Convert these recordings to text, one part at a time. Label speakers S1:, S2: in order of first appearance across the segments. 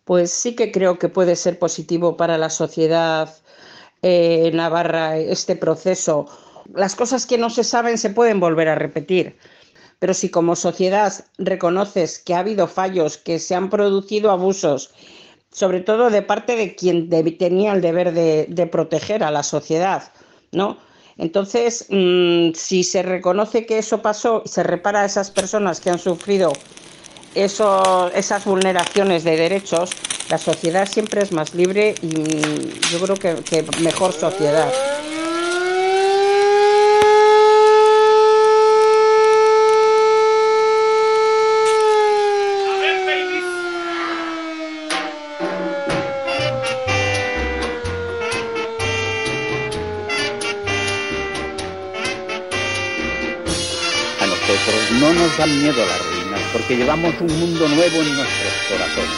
S1: Pues sí que creo que puede ser positivo para la sociedad navarra este proceso. Las cosas que no se saben se pueden volver a repetir, pero si como sociedad reconoces que ha habido fallos, que se han producido abusos, sobre todo de parte de quien tenía el deber de proteger a la sociedad, ¿no? Entonces, si se reconoce que eso pasó y se repara a esas personas que han sufrido esas vulneraciones de derechos, la sociedad siempre es más libre y yo creo que mejor sociedad.
S2: A nosotros no nos dan miedo las ruinas, porque llevamos un mundo nuevo en nuestros corazones.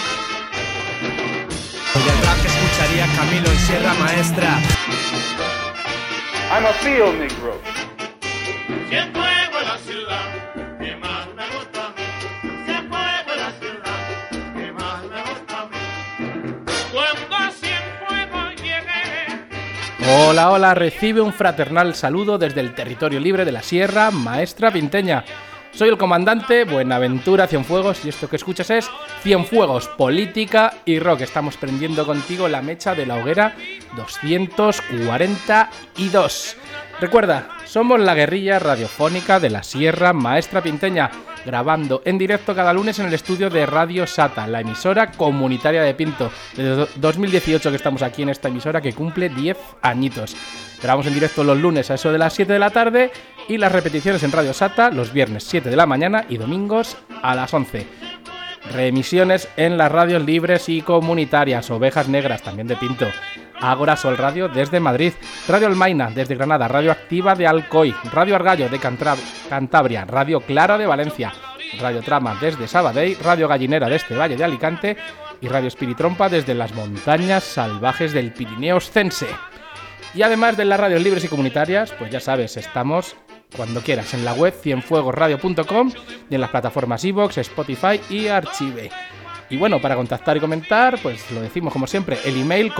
S3: Y el rap que escucharía Camilo en Sierra Maestra.
S4: I'm a field negro.
S5: Si el fuego es la ciudad, que más me gusta a mí. Si el fuego es la ciudad, que más me gusta a mí. Cuando Cienfuegos llegue.
S6: Hola, recibe un fraternal saludo desde el territorio libre de la Sierra Maestra Pinteña. Soy el comandante Buenaventura Cienfuegos y esto que escuchas es Cienfuegos, Política y Rock. Estamos prendiendo contigo la mecha de la hoguera 242. Recuerda, somos la guerrilla radiofónica de la Sierra Maestra Pinteña, grabando en directo cada lunes en el estudio de Radio Sata, la emisora comunitaria de Pinto. Desde 2018 que estamos aquí en esta emisora que cumple 10 añitos. Grabamos en directo los lunes a eso de las 7 de la tarde y las repeticiones en Radio Sata los viernes 7 de la mañana y domingos a las 11. Reemisiones en las radios libres y comunitarias, Ovejas Negras, también de Pinto, Ágora Sol Radio desde Madrid, Radio Almaina desde Granada, Radio Activa de Alcoy, Radio Argallo de Cantabria, Radio Clara de Valencia, Radio Trama desde Sabadell, Radio Gallinera de este Valle de Alicante y Radio Espiritrompa desde las montañas salvajes del Pirineo Oscense. Y además de las radios libres y comunitarias, pues ya sabes, estamos cuando quieras en la web cienfuegosradio.com y en las plataformas iVoox, Spotify y Archive. Y bueno, para contactar y comentar, pues lo decimos como siempre, el email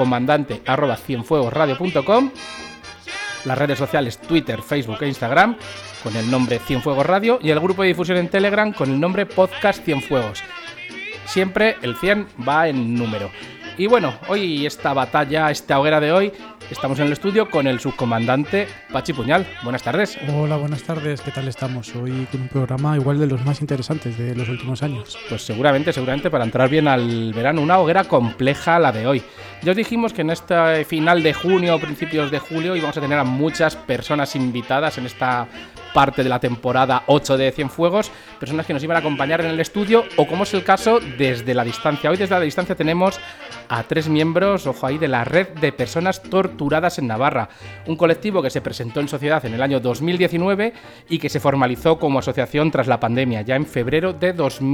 S6: comandante@cienfuegosradio.com, las redes sociales Twitter, Facebook e Instagram con el nombre Cienfuegos Radio y el grupo de difusión en Telegram con el nombre Podcast Cienfuegos. Siempre el 100 va en número. Y bueno, hoy esta batalla, esta hoguera de hoy, estamos en el estudio con el subcomandante Pachi Puñal. Buenas tardes.
S7: Hola, buenas tardes. ¿Qué tal estamos? Hoy con un programa igual de los más interesantes de los últimos años.
S6: Pues seguramente para entrar bien al verano, una hoguera compleja la de hoy. Ya os dijimos que en este final de junio, principios de julio, íbamos a tener a muchas personas invitadas en esta parte de la temporada 8 de Cienfuegos, personas que nos iban a acompañar en el estudio o, como es el caso, desde la distancia. Hoy desde la distancia tenemos a 3 miembros, ojo ahí, de la Red de Personas Torturadas en Navarra, un colectivo que se presentó en sociedad en el año 2019 y que se formalizó como asociación tras la pandemia, ya en febrero de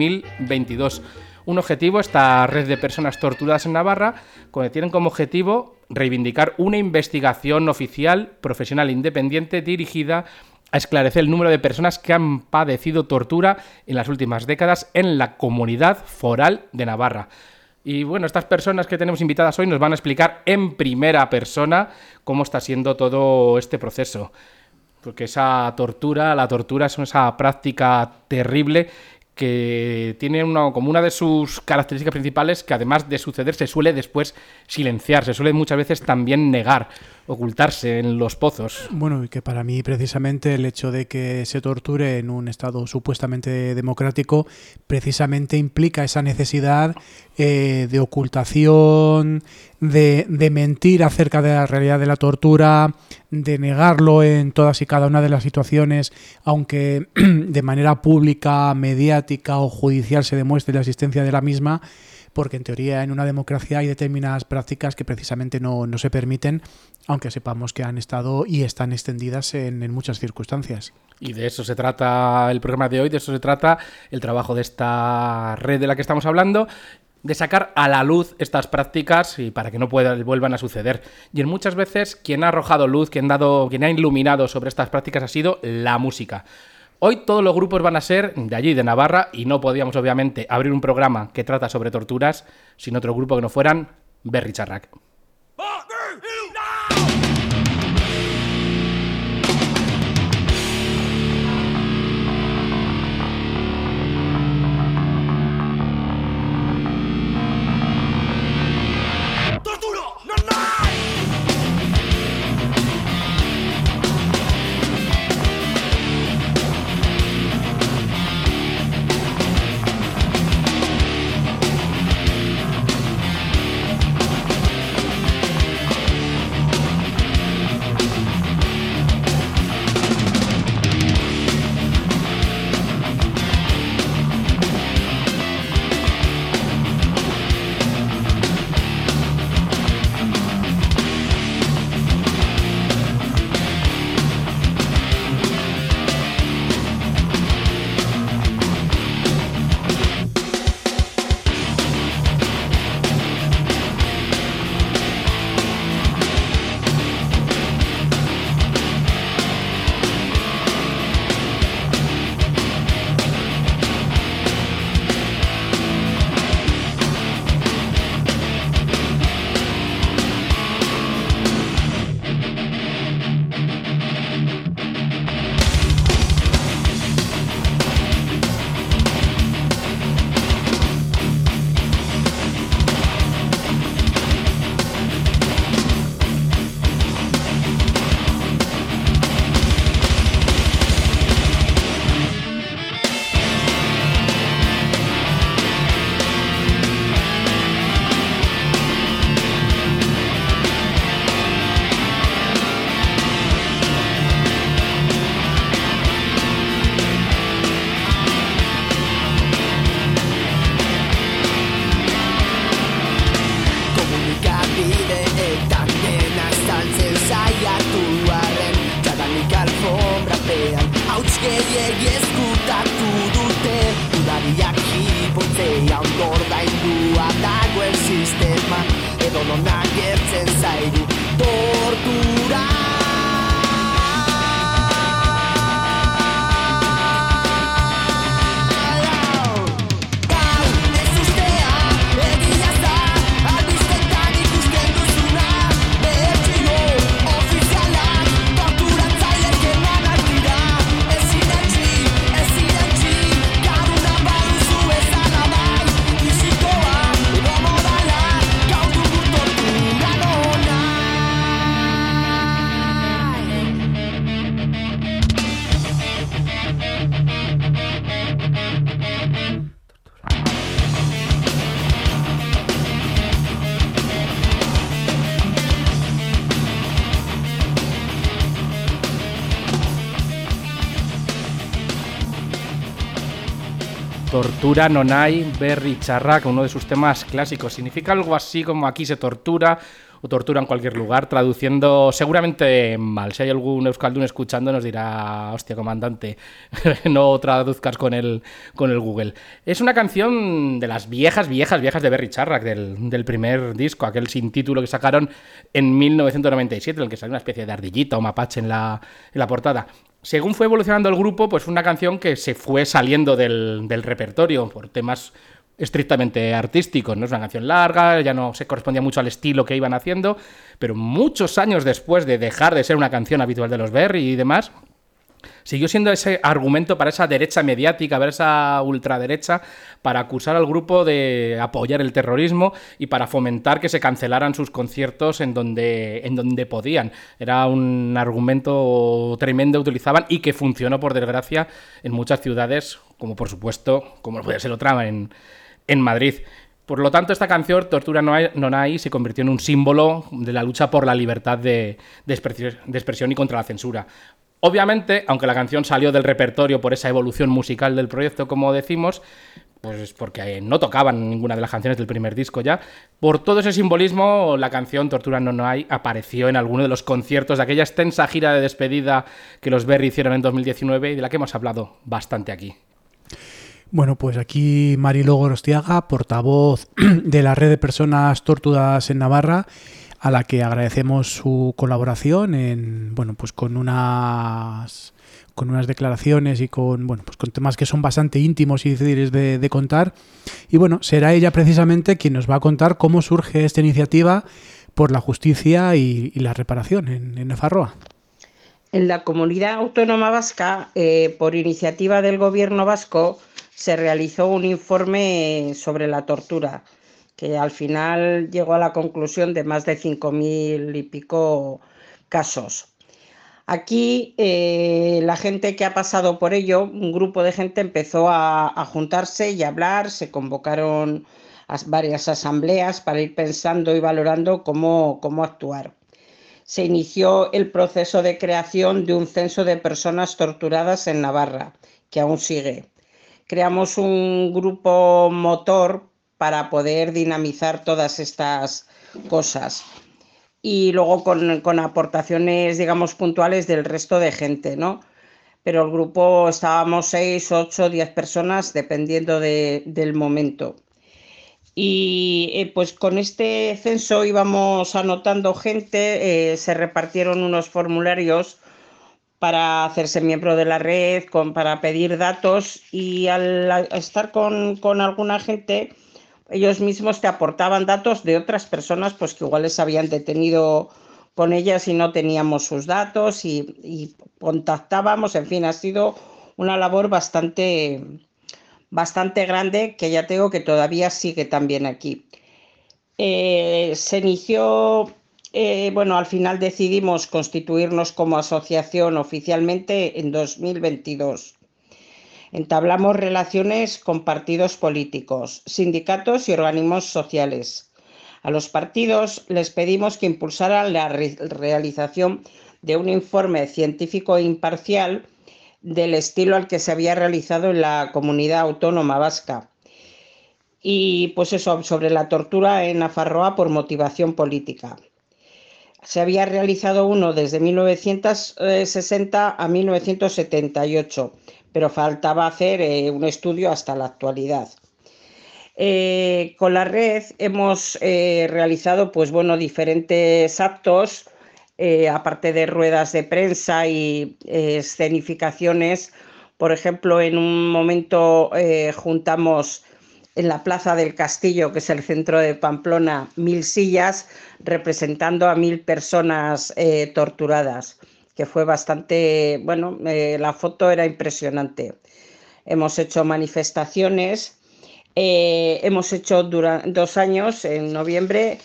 S6: 2022. Un objetivo, esta Red de Personas Torturadas en Navarra, que tienen como objetivo reivindicar una investigación oficial, profesional e independiente dirigida a esclarecer el número de personas que han padecido tortura en las últimas décadas en la comunidad foral de Navarra. Y bueno, estas personas que tenemos invitadas hoy nos van a explicar en primera persona cómo está siendo todo este proceso. Porque la tortura es esa práctica terrible que tiene como una de sus características principales que, además de suceder, se suele después silenciar, se suele muchas veces también negar, ocultarse en los pozos.
S7: Bueno, y que para mí precisamente el hecho de que se torture en un estado supuestamente democrático precisamente implica esa necesidad de ocultación, de mentir acerca de la realidad de la tortura, de negarlo en todas y cada una de las situaciones, aunque de manera pública, mediática o judicial se demuestre la existencia de la misma, porque en teoría en una democracia hay determinadas prácticas que precisamente no se permiten, aunque sepamos que han estado y están extendidas en muchas circunstancias.
S6: Y de eso se trata el programa de hoy, de eso se trata el trabajo de esta red de la que estamos hablando, de sacar a la luz estas prácticas y para que no vuelvan a suceder. Y en muchas veces quien ha arrojado luz, quien ha iluminado sobre estas prácticas ha sido la música. Hoy todos los grupos van a ser de allí, de Navarra, y no podíamos obviamente abrir un programa que trata sobre torturas sin otro grupo que no fueran Berri Txarrak. Tortura nonai Berri Txarrak, uno de sus temas clásicos. Significa algo así como aquí se tortura o tortura en cualquier lugar, traduciendo seguramente mal. Si hay algún euskaldun escuchando nos dirá, hostia, comandante, no traduzcas con el Google. Es una canción de las viejas de Berri Txarrak, del primer disco, aquel sin título que sacaron en 1997, en el que sale una especie de ardillita o mapache en la portada. Según fue evolucionando el grupo, pues fue una canción que se fue saliendo del repertorio por temas estrictamente artísticos, ¿no? Es una canción larga, ya no se correspondía mucho al estilo que iban haciendo, pero muchos años después de dejar de ser una canción habitual de los Berri y demás, siguió siendo ese argumento para esa derecha mediática, para esa ultraderecha, para acusar al grupo de apoyar el terrorismo y para fomentar que se cancelaran sus conciertos en donde podían. Era un argumento tremendo que utilizaban y que funcionó, por desgracia, en muchas ciudades, como por supuesto, como puede ser otra en Madrid. Por lo tanto, esta canción, Tortura nonai, se convirtió en un símbolo de la lucha por la libertad de expresión y contra la censura. Obviamente, aunque la canción salió del repertorio por esa evolución musical del proyecto, como decimos, pues porque no tocaban ninguna de las canciones del primer disco ya, por todo ese simbolismo, la canción Tortura nonai apareció en alguno de los conciertos de aquella extensa gira de despedida que los Berri hicieron en 2019 y de la que hemos hablado bastante aquí.
S7: Bueno, pues aquí Marilo Gorostiaga, portavoz de la Red de Personas Torturadas en Navarra, a la que agradecemos su colaboración en, bueno, pues con con unas declaraciones y con, bueno, pues con temas que son bastante íntimos y difíciles de contar. Y bueno, será ella precisamente quien nos va a contar cómo surge esta iniciativa por la justicia y la reparación en Nafarroa.
S1: En la Comunidad Autónoma Vasca, por iniciativa del Gobierno vasco, se realizó un informe sobre la tortura, que al final llegó a la conclusión de más de 5.000 y pico casos. Aquí la gente que ha pasado por ello, un grupo de gente empezó a juntarse y a hablar, se convocaron varias asambleas para ir pensando y valorando cómo actuar. Se inició el proceso de creación de un censo de personas torturadas en Navarra, que aún sigue. Creamos un grupo motor para poder dinamizar todas estas cosas. Y luego con aportaciones, digamos, puntuales del resto de gente, ¿no? Pero el grupo estábamos 6, 8, 10 personas, dependiendo del momento. Y pues con este censo íbamos anotando gente, se repartieron unos formularios para hacerse miembro de la red, para pedir datos, y al estar con alguna gente, ellos mismos te aportaban datos de otras personas pues que igual les habían detenido con ellas y no teníamos sus datos y contactábamos. En fin, ha sido una labor bastante grande, que ya tengo que todavía sigue también aquí. Se inició, bueno, al final decidimos constituirnos como asociación oficialmente en 2022. Entablamos relaciones con partidos políticos, sindicatos y organismos sociales. A los partidos les pedimos que impulsaran la realización de un informe científico imparcial del estilo al que se había realizado en la Comunidad Autónoma Vasca. Y pues eso, sobre la tortura en Nafarroa por motivación política. Se había realizado uno desde 1960 a 1978, pero faltaba hacer un estudio hasta la actualidad. Con la red hemos realizado pues, bueno, diferentes actos, aparte de ruedas de prensa y escenificaciones. Por ejemplo, en un momento juntamos en la Plaza del Castillo, que es el centro de Pamplona, 1.000 sillas representando a 1.000 personas torturadas, que fue bastante, bueno, la foto era impresionante. Hemos hecho manifestaciones, hemos hecho durante 2 años, en noviembre,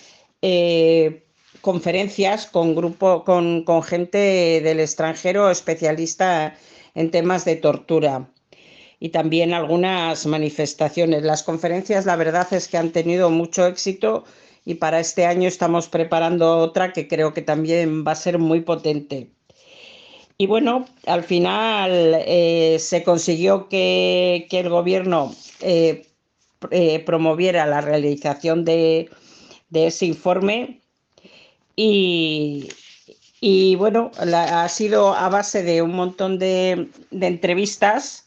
S1: conferencias con gente del extranjero especialista en temas de tortura. Y también algunas manifestaciones. Las conferencias, la verdad es que han tenido mucho éxito, y para este año estamos preparando otra que creo que también va a ser muy potente. Y bueno, al final se consiguió que el gobierno promoviera la realización de ese informe, y bueno, ha sido a base de un montón de entrevistas.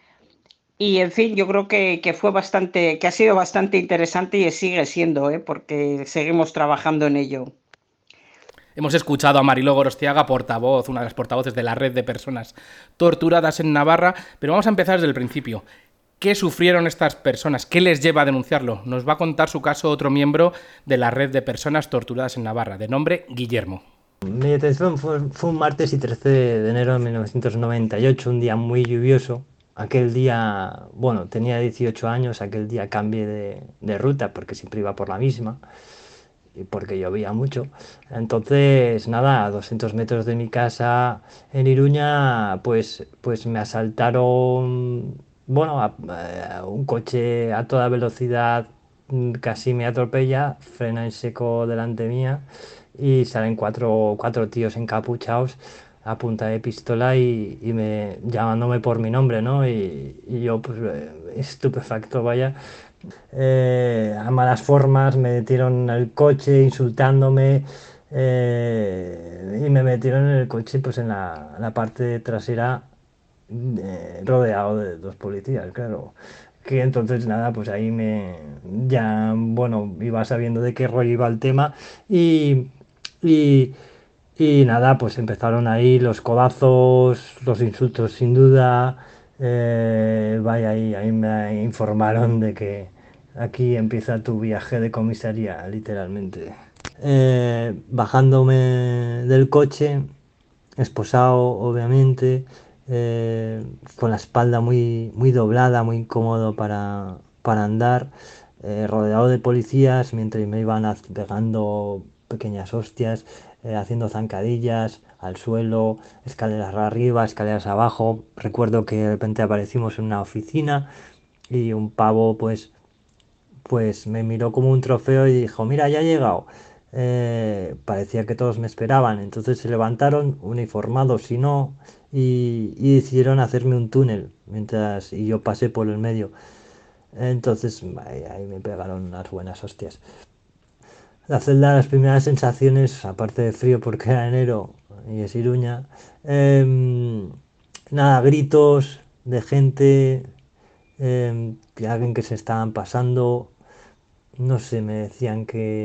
S1: Y en fin, yo creo que ha sido bastante interesante y sigue siendo, porque seguimos trabajando en ello.
S6: Hemos escuchado a Mariló Gorostiaga, portavoz, una de las portavoces de la red de personas torturadas en Navarra, pero vamos a empezar desde el principio. ¿Qué sufrieron estas personas? ¿Qué les lleva a denunciarlo? Nos va a contar su caso otro miembro de la red de personas torturadas en Navarra, de nombre Guillermo.
S4: Mi detención fue un martes y 13 de enero de 1998, un día muy lluvioso. Aquel día, bueno, tenía 18 años, aquel día cambié de ruta porque siempre iba por la misma y porque llovía mucho. Entonces, nada, a 200 metros de mi casa en Iruña, pues me asaltaron, bueno, un coche a toda velocidad, casi me atropella, frena en seco delante mía y salen cuatro tíos encapuchados a punta de pistola y llamándome por mi nombre, ¿no? Y yo, pues, estupefacto, vaya. A malas formas me metieron en el coche insultándome, y me metieron en el coche, pues en la parte trasera, rodeado de 2 policías, claro. Que entonces nada, pues ahí ya, bueno, iba sabiendo de qué rollo iba el tema y Y nada, pues empezaron ahí los codazos, los insultos sin duda. Vaya, ahí me informaron de que aquí empieza tu viaje de comisaría, literalmente. Bajándome del coche, esposado, obviamente, con la espalda muy doblada, muy incómodo para andar, rodeado de policías mientras me iban pegando pequeñas hostias, haciendo zancadillas al suelo, escaleras arriba, escaleras abajo. Recuerdo que de repente aparecimos en una oficina y un pavo pues me miró como un trofeo y dijo, mira, ya he llegado. Parecía que todos me esperaban, entonces se levantaron uniformados y no, y decidieron hacerme un túnel y yo pasé por el medio. Entonces ahí me pegaron unas buenas hostias. La celda, las primeras sensaciones, aparte de frío porque era enero y es Iruña, nada, gritos de gente, que alguien que se estaban pasando, no sé, me decían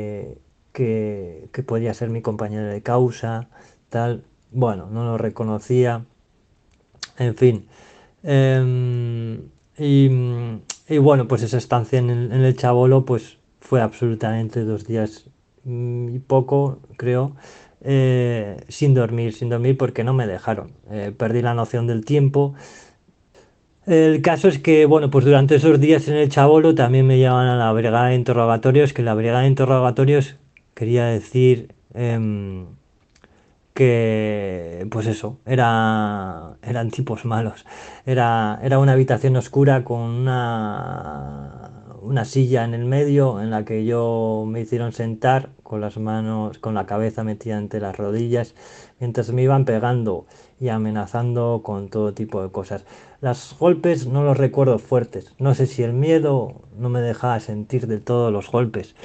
S4: que podía ser mi compañero de causa, tal. Bueno, no lo reconocía, en fin. Em, y, y bueno, pues esa estancia en el Chabolo, pues fue absolutamente 2 días y poco, creo, sin dormir porque no me dejaron. Perdí la noción del tiempo. El caso es que, bueno, pues durante esos días en el Chabolo también me llevaban a la brigada de interrogatorios, que la brigada de interrogatorios quería decir que, pues eso, eran tipos malos. Era una habitación oscura con una silla en el medio en la que me hicieron sentar con las manos, con la cabeza metida entre las rodillas, mientras me iban pegando y amenazando con todo tipo de cosas. Los golpes no los recuerdo fuertes. No sé si el miedo no me dejaba sentir de todos los golpes.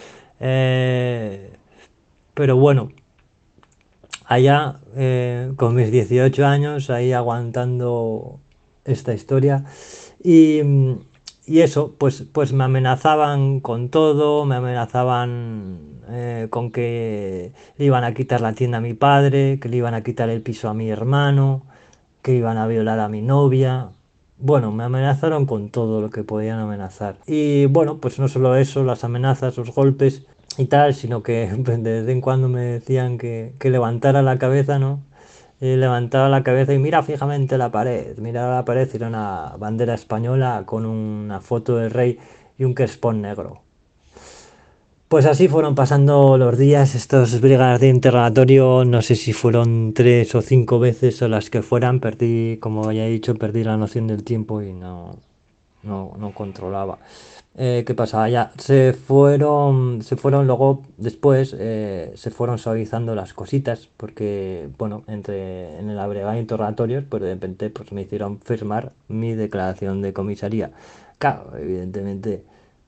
S4: Pero bueno, allá con mis 18 años, ahí aguantando esta historia. Y, y eso, pues me amenazaban con todo, me amenazaban con que le iban a quitar la tienda a mi padre, que le iban a quitar el piso a mi hermano, que iban a violar a mi novia. Bueno, me amenazaron con todo lo que podían amenazar. Y bueno, pues no solo eso, las amenazas, los golpes y tal, sino que de vez en cuando me decían que levantara la cabeza, ¿no? Y levantaba la cabeza y mira fijamente la pared. Miraba la pared y era una bandera española con una foto del rey y un crespón negro. Pues así fueron pasando los días, estos brigadas de interrogatorio, no sé si fueron 3 o 5 veces o las que fueran, como ya he dicho, perdí la noción del tiempo y no controlaba. ¿Qué pasaba? Ya se fueron luego, después, se fueron suavizando las cositas, porque, bueno, en la brigada de interrogatorios, pues de repente pues, me hicieron firmar mi declaración de comisaría. Claro, evidentemente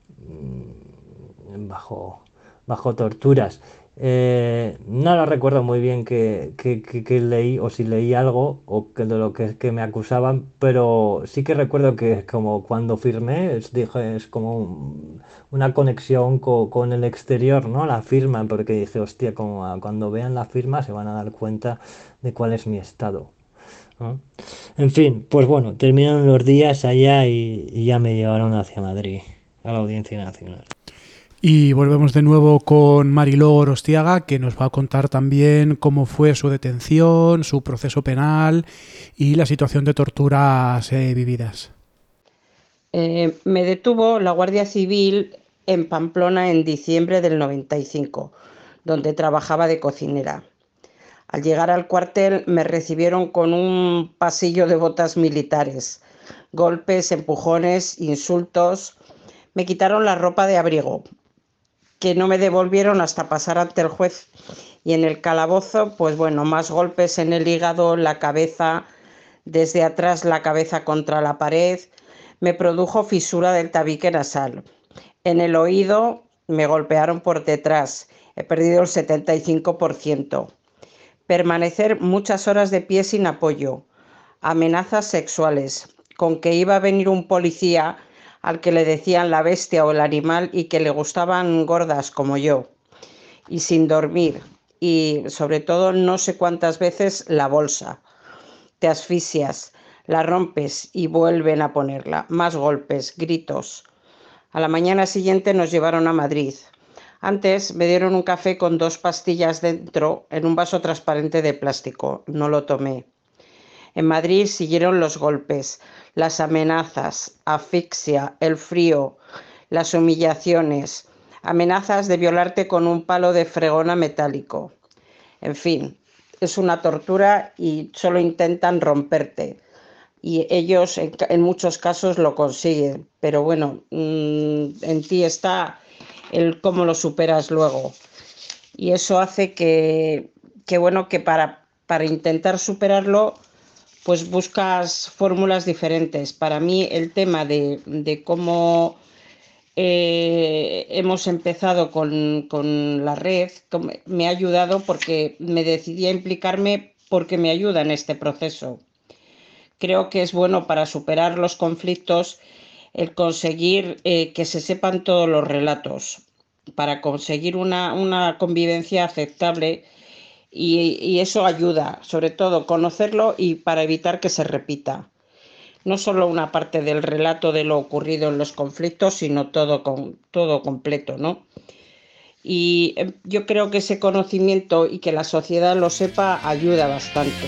S4: bajo torturas. No lo recuerdo muy bien que leí o si leí algo o de lo que me acusaban, pero sí que recuerdo que como cuando firmé es como una conexión con el exterior, ¿no? La firma, porque dije, hostia, como cuando vean la firma se van a dar cuenta de cuál es mi estado, ¿no? En fin, pues bueno, terminaron los días allá y ya me llevaron hacia Madrid, a la Audiencia Nacional.
S7: Y volvemos de nuevo con Mariló Gorostiaga, que nos va a contar también cómo fue su detención, su proceso penal y la situación de torturas vividas.
S1: Me detuvo la Guardia Civil en Pamplona en diciembre del 95, donde trabajaba de cocinera. Al llegar al cuartel me recibieron con un pasillo de botas militares, golpes, empujones, insultos. Me quitaron la ropa de abrigo, que no me devolvieron hasta pasar ante el juez. Y en el calabozo, pues bueno, más golpes en el hígado, la cabeza, desde atrás la cabeza contra la pared. Me produjo fisura del tabique nasal. En el oído me golpearon por detrás. He perdido el 75%. Permanecer muchas horas de pie sin apoyo. Amenazas sexuales. Con que iba a venir un policía al que le decían la bestia o el animal y que le gustaban gordas como yo. Y sin dormir. y sobre todo no sé cuántas veces la bolsa. Te asfixias, la rompes y vuelven a ponerla. Más golpes, gritos. A la mañana siguiente nos llevaron a Madrid. Antes me dieron un café con 2 pastillas dentro en un vaso transparente de plástico. No lo tomé. En Madrid siguieron los golpes, las amenazas, asfixia, el frío, las humillaciones, amenazas de violarte con un palo de fregona metálico. En fin, es una tortura y solo intentan romperte. Y ellos en muchos casos lo consiguen. Pero bueno, en ti está el cómo lo superas luego. Y eso hace que para intentar superarlo, pues buscas fórmulas diferentes. Para mí el tema de cómo hemos empezado con la red me ha ayudado porque me decidí a implicarme porque me ayuda en este proceso. Creo que es bueno para superar los conflictos el conseguir que se sepan todos los relatos, para conseguir una convivencia aceptable y eso ayuda, sobre todo conocerlo y para evitar que se repita. No solo una parte del relato de lo ocurrido en los conflictos, sino todo completo, ¿no? Y yo creo que ese conocimiento y que la sociedad lo sepa ayuda bastante.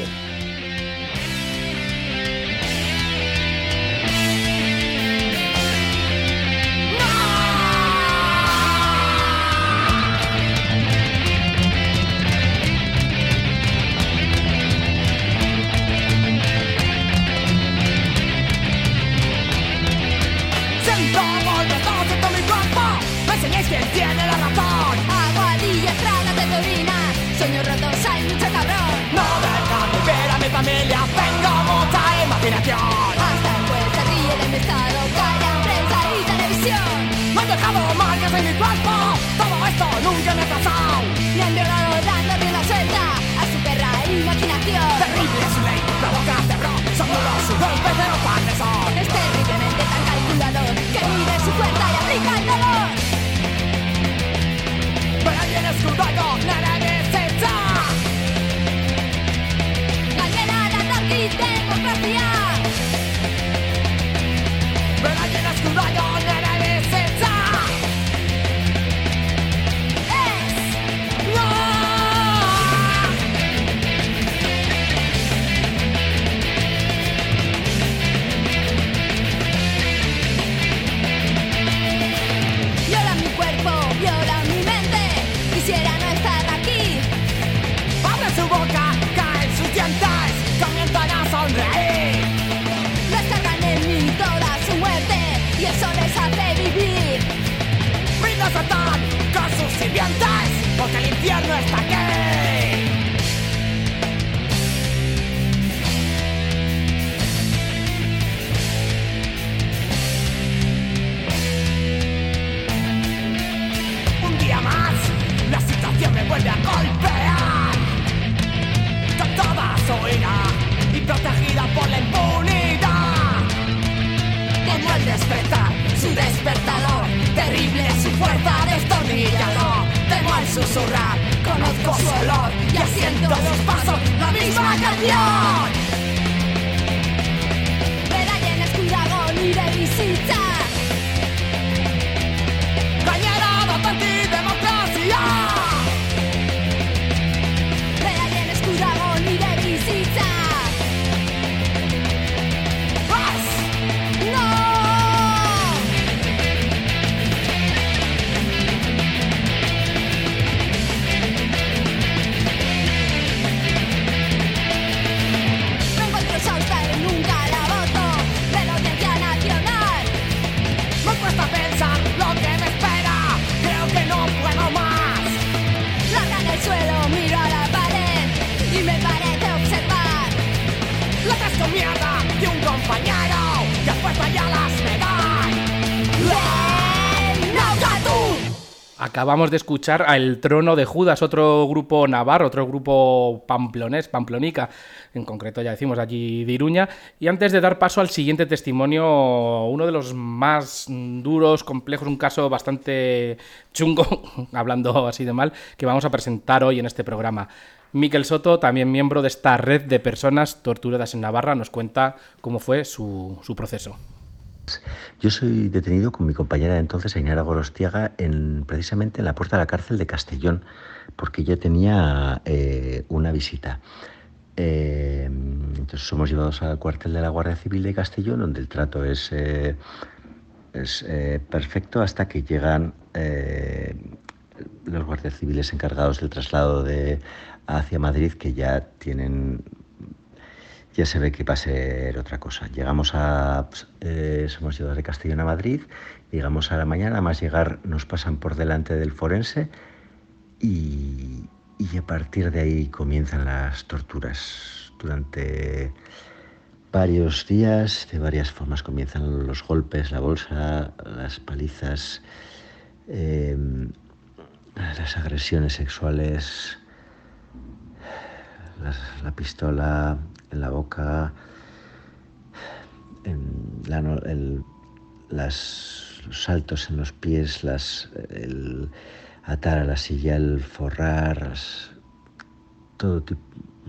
S6: Acabamos de escuchar a El Trono de Judas, otro grupo navarro, otro grupo pamplonés, pamplonica, en concreto ya decimos allí de Iruña. Y antes de dar paso al siguiente testimonio, uno de los más duros, complejos, un caso bastante chungo, hablando así de mal, que vamos a presentar hoy en este programa. Miquel Soto, también miembro de esta red de personas torturadas en Navarra, nos cuenta cómo fue su proceso.
S8: Yo soy detenido con mi compañera de entonces, Ainara Gorostiaga, precisamente en la puerta de la cárcel de Castellón, porque yo tenía una visita. Entonces somos llevados al cuartel de la Guardia Civil de Castellón, donde el trato es perfecto hasta que llegan los guardias civiles encargados del traslado hacia Madrid, que ya se ve que va a ser otra cosa. Somos llevados de Castellón a Madrid, llegamos a la mañana, más llegar nos pasan por delante del forense y a partir de ahí comienzan las torturas. Durante varios días, de varias formas, comienzan los golpes, la bolsa, las palizas, las agresiones sexuales, la pistola en la boca, los saltos en los pies, el atar a la silla, el forrar, todo tipo,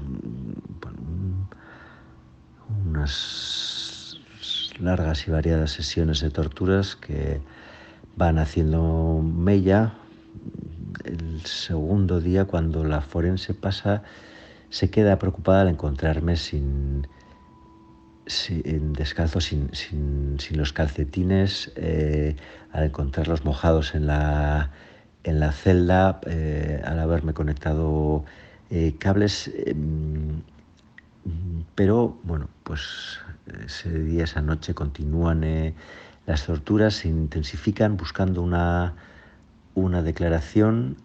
S8: unas largas y variadas sesiones de torturas que van haciendo mella. El segundo día, cuando la forense pasa, se queda preocupada al encontrarme descalzo, sin los calcetines, al encontrarlos mojados en la celda, al haberme conectado cables. Pero bueno, pues ese día, esa noche continúan las torturas, se intensifican buscando una declaración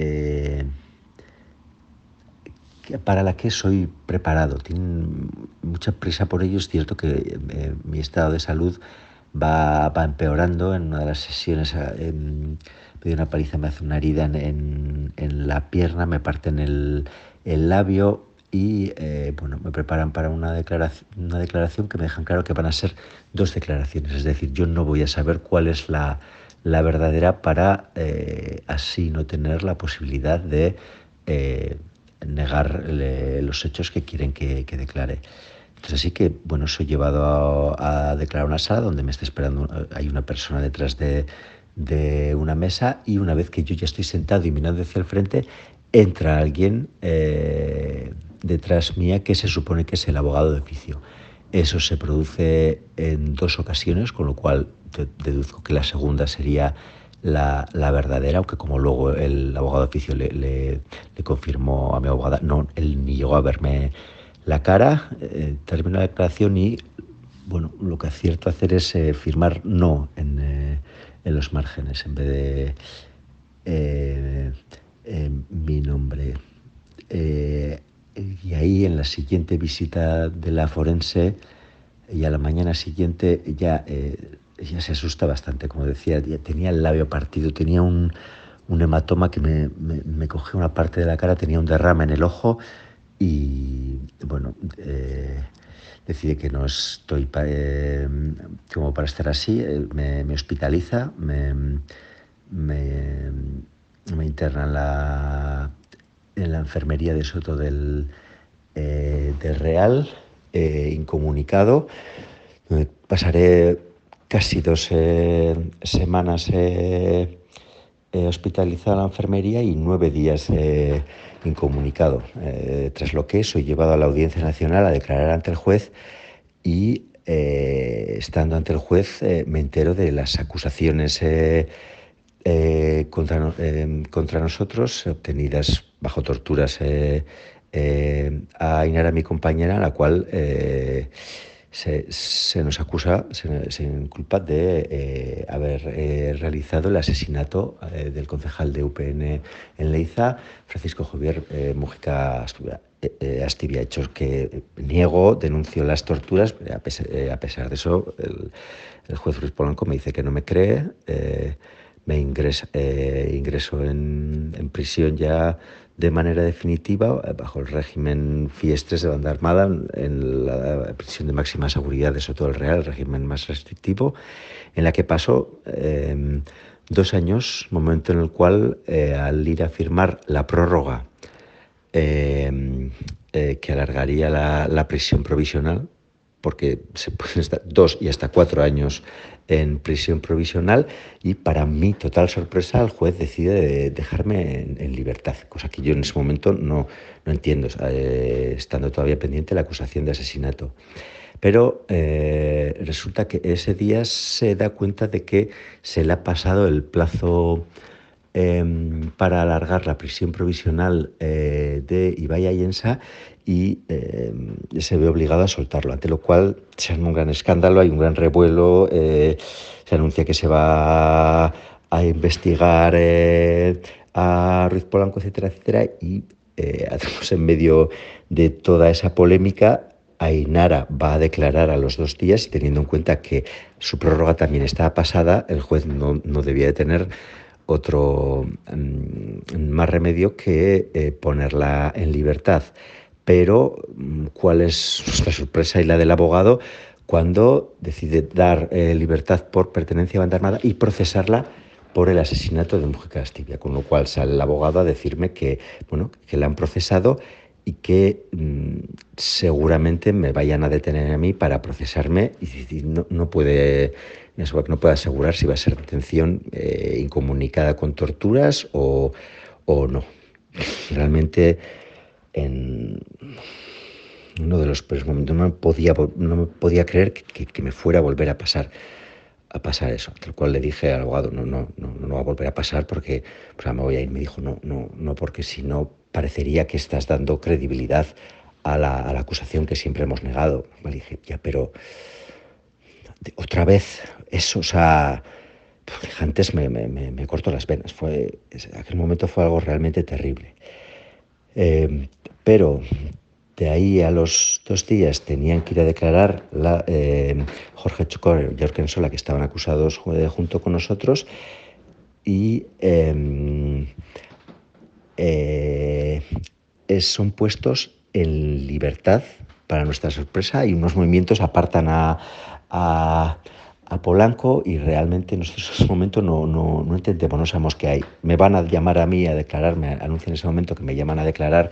S8: para la que soy preparado. Tienen mucha prisa por ello. Es cierto que mi estado de salud va empeorando. En una de las sesiones me dio una paliza, me hace una herida en la pierna, me parten el labio y me preparan para una declaración que me dejan claro que van a ser 2 declaraciones. Es decir, yo no voy a saber cuál es la verdadera para así no tener la posibilidad de negar los hechos que quieren que declare. Entonces así que, soy llevado a declarar una sala donde me está esperando, hay una persona detrás de una mesa, y una vez que yo ya estoy sentado y mirando hacia el frente, entra alguien detrás mía que se supone que es el abogado de oficio. Eso se produce en 2 ocasiones, con lo cual deduzco que la segunda sería la verdadera, aunque como luego el abogado de oficio le confirmó a mi abogada, no, él ni llegó a verme la cara. Termino la declaración y lo que acierto a hacer es firmar no en los márgenes en vez de mi nombre. Y ahí, en la siguiente visita de la forense, y a la mañana siguiente ya se asusta bastante. Como decía, ya tenía el labio partido, tenía un hematoma que me cogió una parte de la cara, tenía un derrame en el ojo y decide que no estoy como para estar así. Me hospitaliza, me interna en la enfermería de Soto del Real, incomunicado. Pasaré casi 2 semanas hospitalizado en la enfermería y 9 días incomunicado. Tras lo que soy llevado a la Audiencia Nacional a declarar ante el juez y estando ante el juez me entero de las acusaciones contra nosotros, obtenidas bajo torturas a Ainara, mi compañera, a la cual se nos acusa, se inculpa de haber realizado el asesinato del concejal de UPN en Leiza, Francisco Javier Mujica Astivia, hechos que niego, denuncio las torturas. A pesar de eso, el juez Luis Polanco me dice que no me cree, ingreso en prisión ya de manera definitiva bajo el régimen Fiestres de banda armada, en la prisión de máxima seguridad de Soto del Real, el régimen más restrictivo, en la que pasó 2 años, momento en el cual al ir a firmar la prórroga que alargaría la prisión provisional, porque se pueden estar 2 y hasta 4 años en prisión provisional, y para mi total sorpresa el juez decide dejarme en libertad, cosa que yo en ese momento no entiendo, estando todavía pendiente la acusación de asesinato. Pero resulta que ese día se da cuenta de que se le ha pasado el plazo para alargar la prisión provisional de Ibai Aiensa, y se ve obligado a soltarlo, ante lo cual se arma un gran escándalo, hay un gran revuelo, se anuncia que se va a investigar a Ruiz Polanco, etcétera, etcétera, y en medio de toda esa polémica, Ainara va a declarar a los 2 días, y teniendo en cuenta que su prórroga también estaba pasada, el juez no debía de tener otro más remedio que ponerla en libertad. Pero ¿cuál es nuestra sorpresa y la del abogado cuando decide dar libertad por pertenencia a banda armada y procesarla por el asesinato de Múgica Astivia? Con lo cual sale el abogado a decirme que la han procesado y que seguramente me vayan a detener a mí para procesarme, y no puede asegurar si va a ser detención incomunicada con torturas o no. Realmente, en uno de los peores momentos no me podía creer que me fuera a volver a pasar eso, tal cual le dije al abogado, no va a volver a pasar porque me voy a ir. Me dijo, no, porque si no parecería que estás dando credibilidad a la acusación que siempre hemos negado. Me dije, ya, pero otra vez eso, o sea, antes me cortó las venas. Aquel momento fue algo realmente terrible. Pero de ahí a los 2 días tenían que ir a declarar Jorge Chocor y Jorgen Sola, que estaban acusados junto con nosotros, y son puestos en libertad. Para nuestra sorpresa, y unos movimientos apartan a Polanco, y realmente nosotros en ese momento no entendemos, no sabemos qué hay. Me van a llamar a mí a declarar, me anuncian en ese momento que me llaman a declarar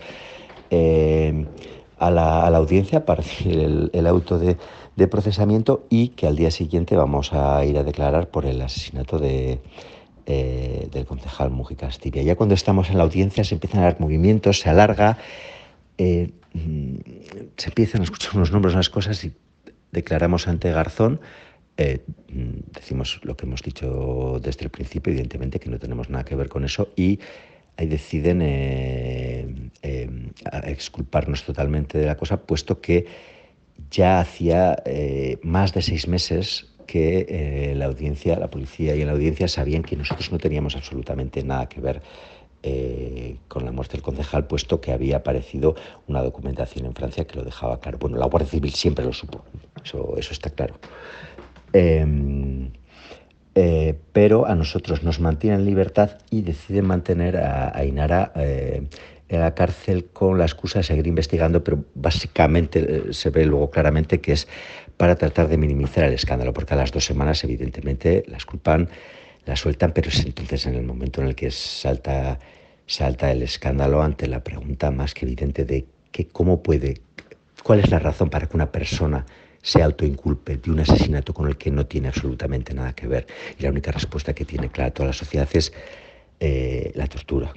S8: a la audiencia para decir el auto de procesamiento, y que al día siguiente vamos a ir a declarar por el asesinato del concejal Múgica Astivia. Ya cuando estamos en la audiencia se empiezan a dar movimientos, se alarga, se empiezan a escuchar unos nombres, unas cosas, y declaramos ante Garzón. Decimos lo que hemos dicho desde el principio, evidentemente que no tenemos nada que ver con eso, y ahí deciden exculparnos totalmente de la cosa, puesto que ya hacía más de 6 meses que la audiencia, la policía y en la audiencia sabían que nosotros no teníamos absolutamente nada que ver con la muerte del concejal, puesto que había aparecido una documentación en Francia que lo dejaba claro. Bueno, la Guardia Civil siempre lo supo, eso está claro. Pero a nosotros nos mantienen en libertad y deciden mantener a Ainara en la cárcel con la excusa de seguir investigando, pero básicamente se ve luego claramente que es para tratar de minimizar el escándalo, porque a las 2 semanas evidentemente la exculpan, la sueltan, pero es entonces en el momento en el que salta el escándalo ante la pregunta más que evidente de cuál es la razón para que una persona se autoinculpe de un asesinato con el que no tiene absolutamente nada que ver. Y la única respuesta que tiene clara toda la sociedad es la tortura.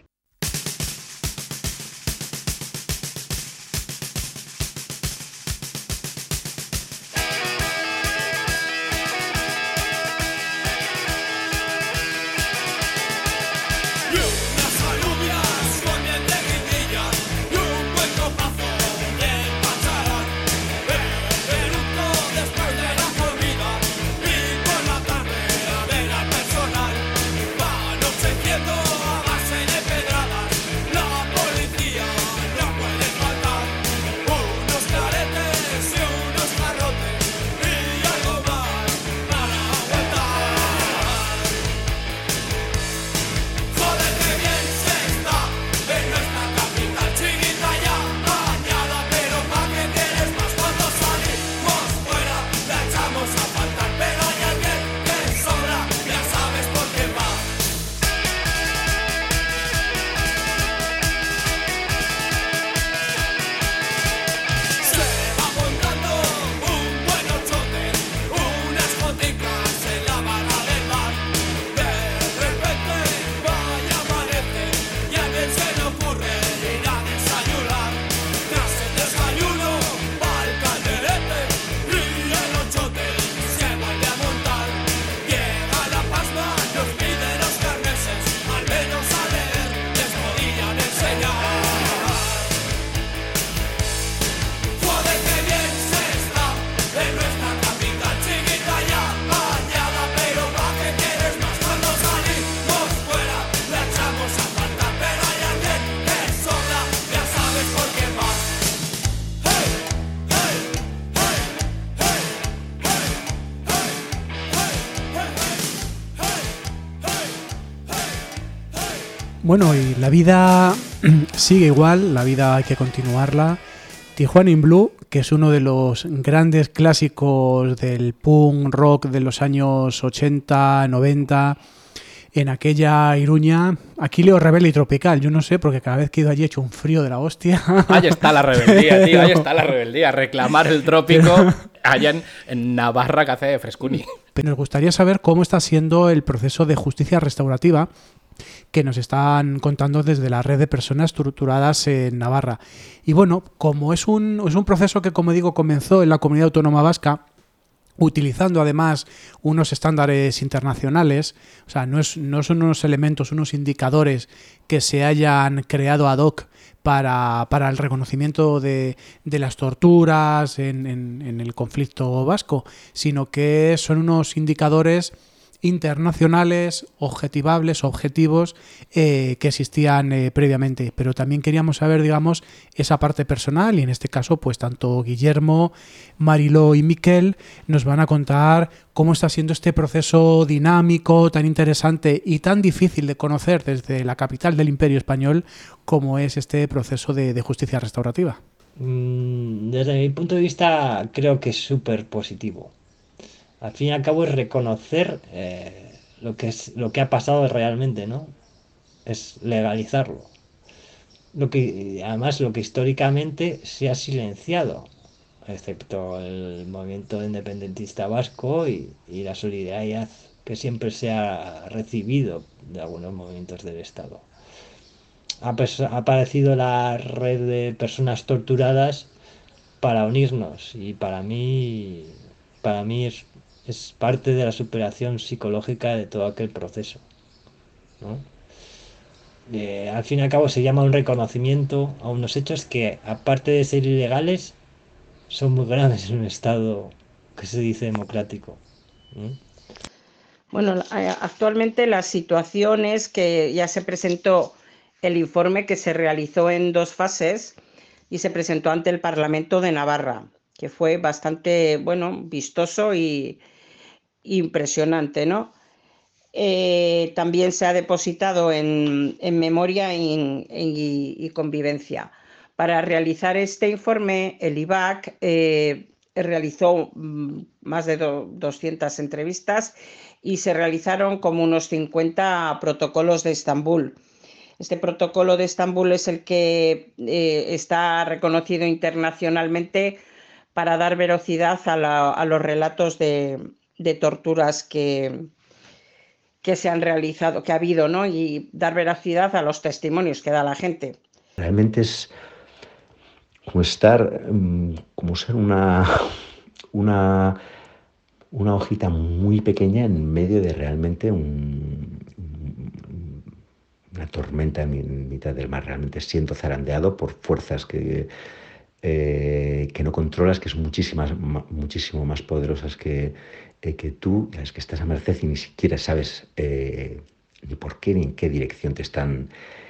S5: Anocheciendo a base de pedazos.
S7: Bueno, y la vida sigue igual, la vida hay que continuarla. Tijuana in Blue, que es uno de los grandes clásicos del punk rock de los años 80, 90, en aquella Iruña, aquí leo rebelde y tropical, yo no sé, porque cada vez que he ido allí he hecho un frío de la hostia.
S6: Ahí está la rebeldía, tío, ahí está la rebeldía, reclamar el trópico allá en Navarra que hace frescuni.
S7: Pero nos gustaría saber cómo está siendo el proceso de justicia restaurativa que nos están contando desde la red de personas torturadas en Navarra. Y bueno, como es un proceso que, como digo, comenzó en la Comunidad Autónoma Vasca, utilizando además unos estándares internacionales, o sea, no son unos elementos, unos indicadores que se hayan creado ad hoc para el reconocimiento de las torturas en el conflicto vasco, sino que son unos indicadores internacionales, objetivables, objetivos que existían previamente. Pero también queríamos saber, digamos, esa parte personal, y en este caso, pues tanto Guillermo, Mariló y Miquel nos van a contar cómo está siendo este proceso dinámico, tan interesante y tan difícil de conocer desde la capital del Imperio Español, como es este proceso de justicia restaurativa.
S4: Desde mi punto de vista, creo que es súper positivo. Al fin y al cabo es reconocer lo que ha pasado realmente, ¿no? Es legalizarlo. Además, lo que históricamente se ha silenciado, excepto el movimiento independentista vasco y la solidaridad que siempre se ha recibido de algunos movimientos del Estado. Ha aparecido la red de personas torturadas para unirnos, y para mí es parte de la superación psicológica de todo aquel proceso, ¿no? Al fin y al cabo se llama un reconocimiento a unos hechos que, aparte de ser ilegales, son muy graves en un Estado que se dice democrático, ¿no?
S1: Bueno, actualmente la situación es que ya se presentó el informe, que se realizó en 2 fases y se presentó ante el Parlamento de Navarra, que fue bastante, bueno, vistoso y impresionante, ¿no? También se ha depositado en memoria y convivencia. Para realizar este informe, el IVAC realizó más de 200 entrevistas y se realizaron como unos 50 protocolos de Estambul. Este protocolo de Estambul es el que está reconocido internacionalmente para dar veracidad a los relatos de torturas que se han realizado, que ha habido, ¿no? Y dar veracidad a los testimonios que da la gente.
S8: Realmente es como ser una hojita muy pequeña en medio de realmente una tormenta en mitad del mar. Realmente siento zarandeado por fuerzas que no controlas, que son muchísimo más poderosas que tú, las que estás a merced y ni siquiera sabes ni por qué ni en qué dirección te están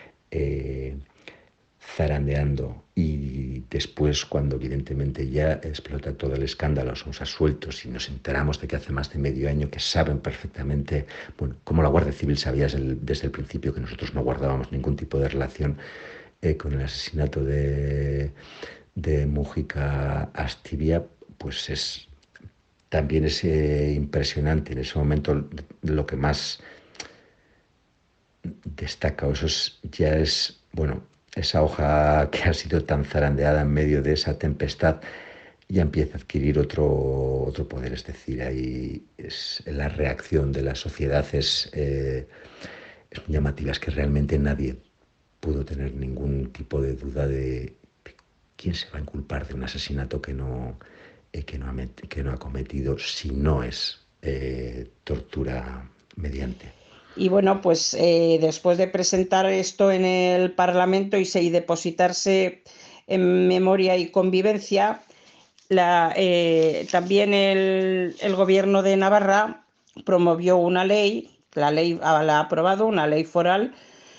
S8: zarandeando. Y después, cuando evidentemente ya explota todo el escándalo, somos absueltos y nos enteramos de que hace más de medio año que saben perfectamente, bueno, como la Guardia Civil sabía desde el principio que nosotros no guardábamos ningún tipo de relación con el asesinato de Múgica Astivia, pues también es impresionante. En ese momento lo que más destaca, ya es, bueno, esa hoja que ha sido tan zarandeada en medio de esa tempestad ya empieza a adquirir otro poder. Es decir, ahí la reacción de la sociedad es muy llamativa. Es que realmente nadie pudo tener ningún tipo de duda de quién se va a inculpar de un asesinato que no ha cometido, si no es tortura mediante.
S1: Y bueno, pues después de presentar esto en el Parlamento y depositarse en memoria y convivencia, también el Gobierno de Navarra promovió una ley, la ha aprobado, una ley foral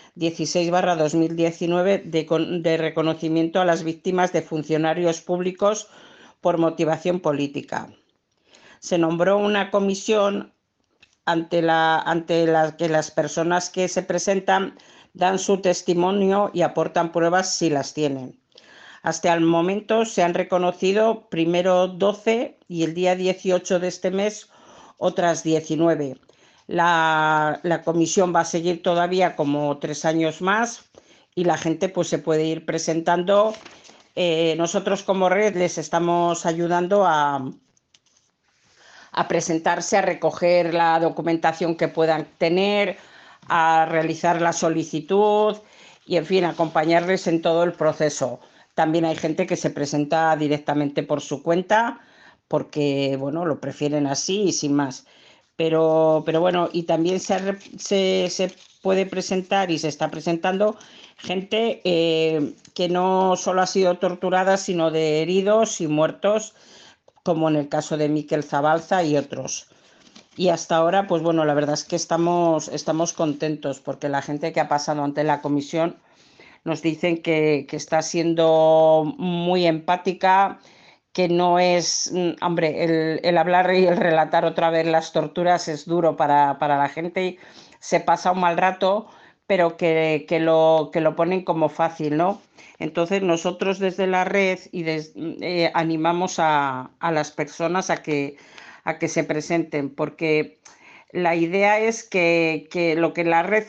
S1: 16/2019 de reconocimiento a las víctimas de funcionarios públicos por motivación política. Se nombró una comisión ante la que las personas que se presentan dan su testimonio y aportan pruebas si las tienen. Hasta el momento se han reconocido primero 12 y el día 18 de este mes otras 19. La comisión va a seguir todavía como 3 años más y la gente pues se puede ir presentando. Nosotros como red les estamos ayudando a presentarse, a recoger la documentación que puedan tener, a realizar la solicitud y, en fin, acompañarles en todo el proceso. También hay gente que se presenta directamente por su cuenta porque, bueno, lo prefieren así y sin más. Pero bueno, y también se puede presentar y se está presentando gente que no solo ha sido torturada, sino de heridos y muertos, como en el caso de Miquel Zabalza y otros. Y hasta ahora, pues bueno, la verdad es que estamos contentos porque la gente que ha pasado ante la comisión nos dicen que está siendo muy empática, que no es... Hombre, el hablar y el relatar otra vez las torturas es duro para la gente y se pasa un mal rato, pero que lo ponen como fácil, ¿no? Entonces nosotros desde la red animamos a las personas a que se presenten, porque la idea es que lo que la red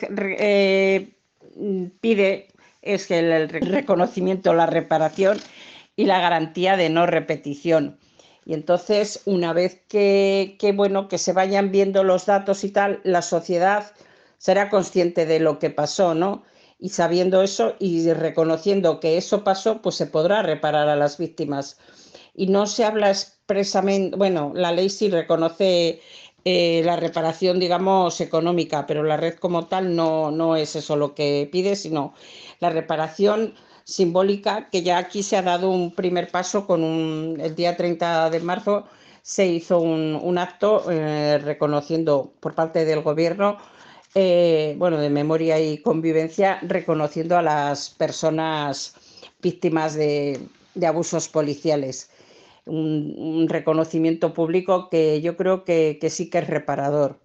S1: pide es que el reconocimiento, la reparación y la garantía de no repetición. Y entonces, una vez que se vayan viendo los datos y tal, la sociedad será consciente de lo que pasó, ¿no? Y sabiendo eso y reconociendo que eso pasó, pues se podrá reparar a las víctimas. Y no se habla expresamente, bueno, la ley sí reconoce la reparación, digamos, económica, pero la red como tal no es eso lo que pide, sino la reparación simbólica, que ya aquí se ha dado un primer paso con el día 30 de marzo se hizo un acto reconociendo por parte del gobierno, de memoria y convivencia, reconociendo a las personas víctimas de abusos policiales. Un reconocimiento público que yo creo que sí que es reparador.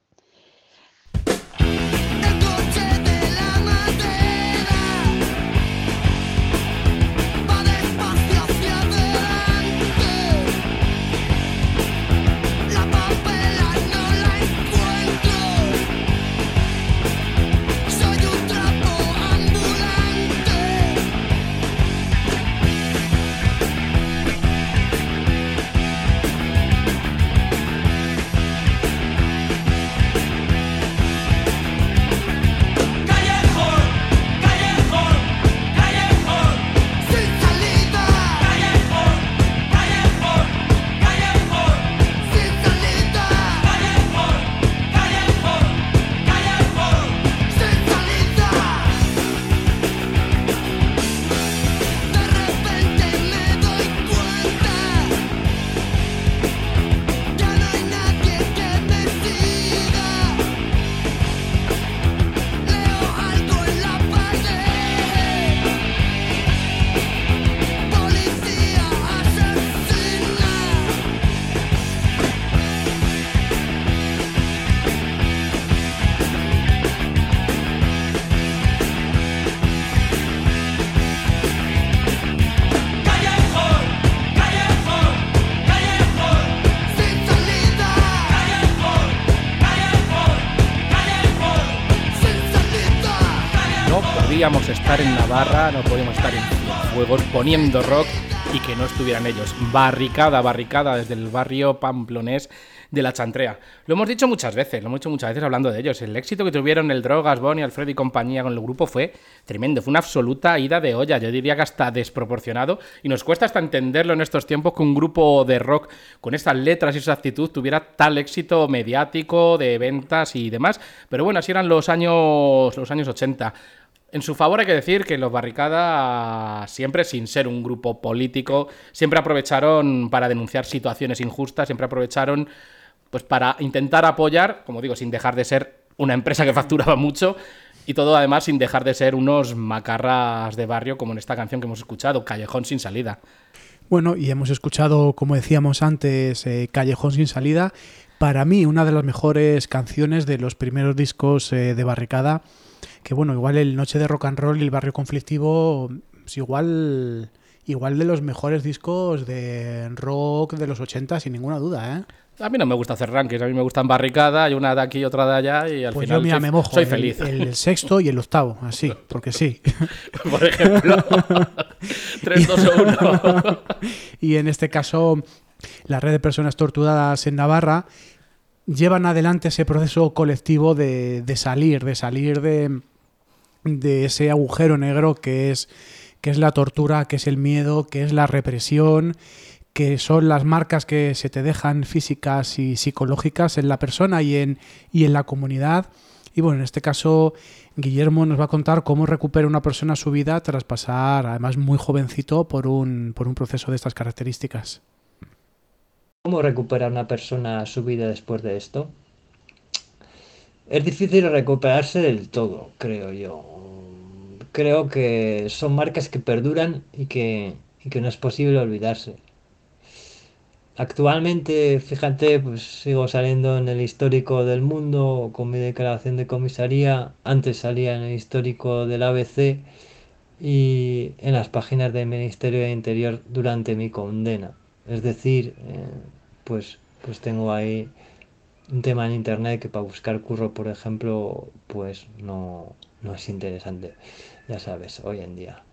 S6: Podíamos estar en Navarra, no podíamos estar en Cienfuegos poniendo rock y que no estuvieran ellos. Barricada desde el barrio pamplonés de La Chantrea. Lo hemos dicho muchas veces hablando de ellos. El éxito que tuvieron el Drogas, Bonnie, Alfredo y compañía con el grupo fue tremendo, fue una absoluta ida de olla, yo diría que hasta desproporcionado, y nos cuesta hasta entenderlo en estos tiempos que un grupo de rock con estas letras y esa actitud tuviera tal éxito mediático, de ventas y demás, pero bueno, así eran los años 80. En su favor hay que decir que los Barricada, siempre sin ser un grupo político, siempre aprovecharon para denunciar situaciones injustas, siempre aprovecharon pues para intentar apoyar, como digo, sin dejar de ser una empresa que facturaba mucho, y todo además sin dejar de ser unos macarras de barrio, como en esta canción que hemos escuchado, Callejón sin salida.
S7: Bueno, y hemos escuchado, como decíamos antes, Callejón sin salida. Para mí, una de las mejores canciones de los primeros discos de Barricada. que bueno, igual el Noche de Rock and Roll y el Barrio Conflictivo es igual de los mejores discos de rock de los 80, sin ninguna duda, ¿eh?
S6: A mí no me gusta hacer rankings, a mí me gustan barricada, y una de aquí y otra de allá, y al
S7: Pues
S6: final
S7: yo, mira, me mojo
S6: soy feliz.
S7: El sexto y el octavo, así, porque sí.
S6: Por ejemplo, 3, 2 o 1.
S7: Y en este caso, la red de personas torturadas en Navarra llevan adelante ese proceso colectivo de salir de ese agujero negro que es la tortura, que es el miedo, que es la represión, que son las marcas que se te dejan físicas y psicológicas en la persona y en la comunidad. Y bueno, en este caso, Guillermo nos va a contar cómo recupera una persona su vida tras pasar, además muy jovencito, por un proceso de estas características.
S4: ¿Cómo recupera una persona su vida después de esto? Es difícil recuperarse del todo, creo yo. Creo que son marcas que perduran y que no es posible olvidarse. Actualmente, fíjate, pues sigo saliendo en el histórico del Mundo con mi declaración de comisaría. Antes salía en el histórico del ABC y en las páginas del Ministerio de Interior durante mi condena. Es decir, pues tengo ahí un tema en internet que para buscar curro, por ejemplo, pues no es interesante, ya sabes, hoy en día.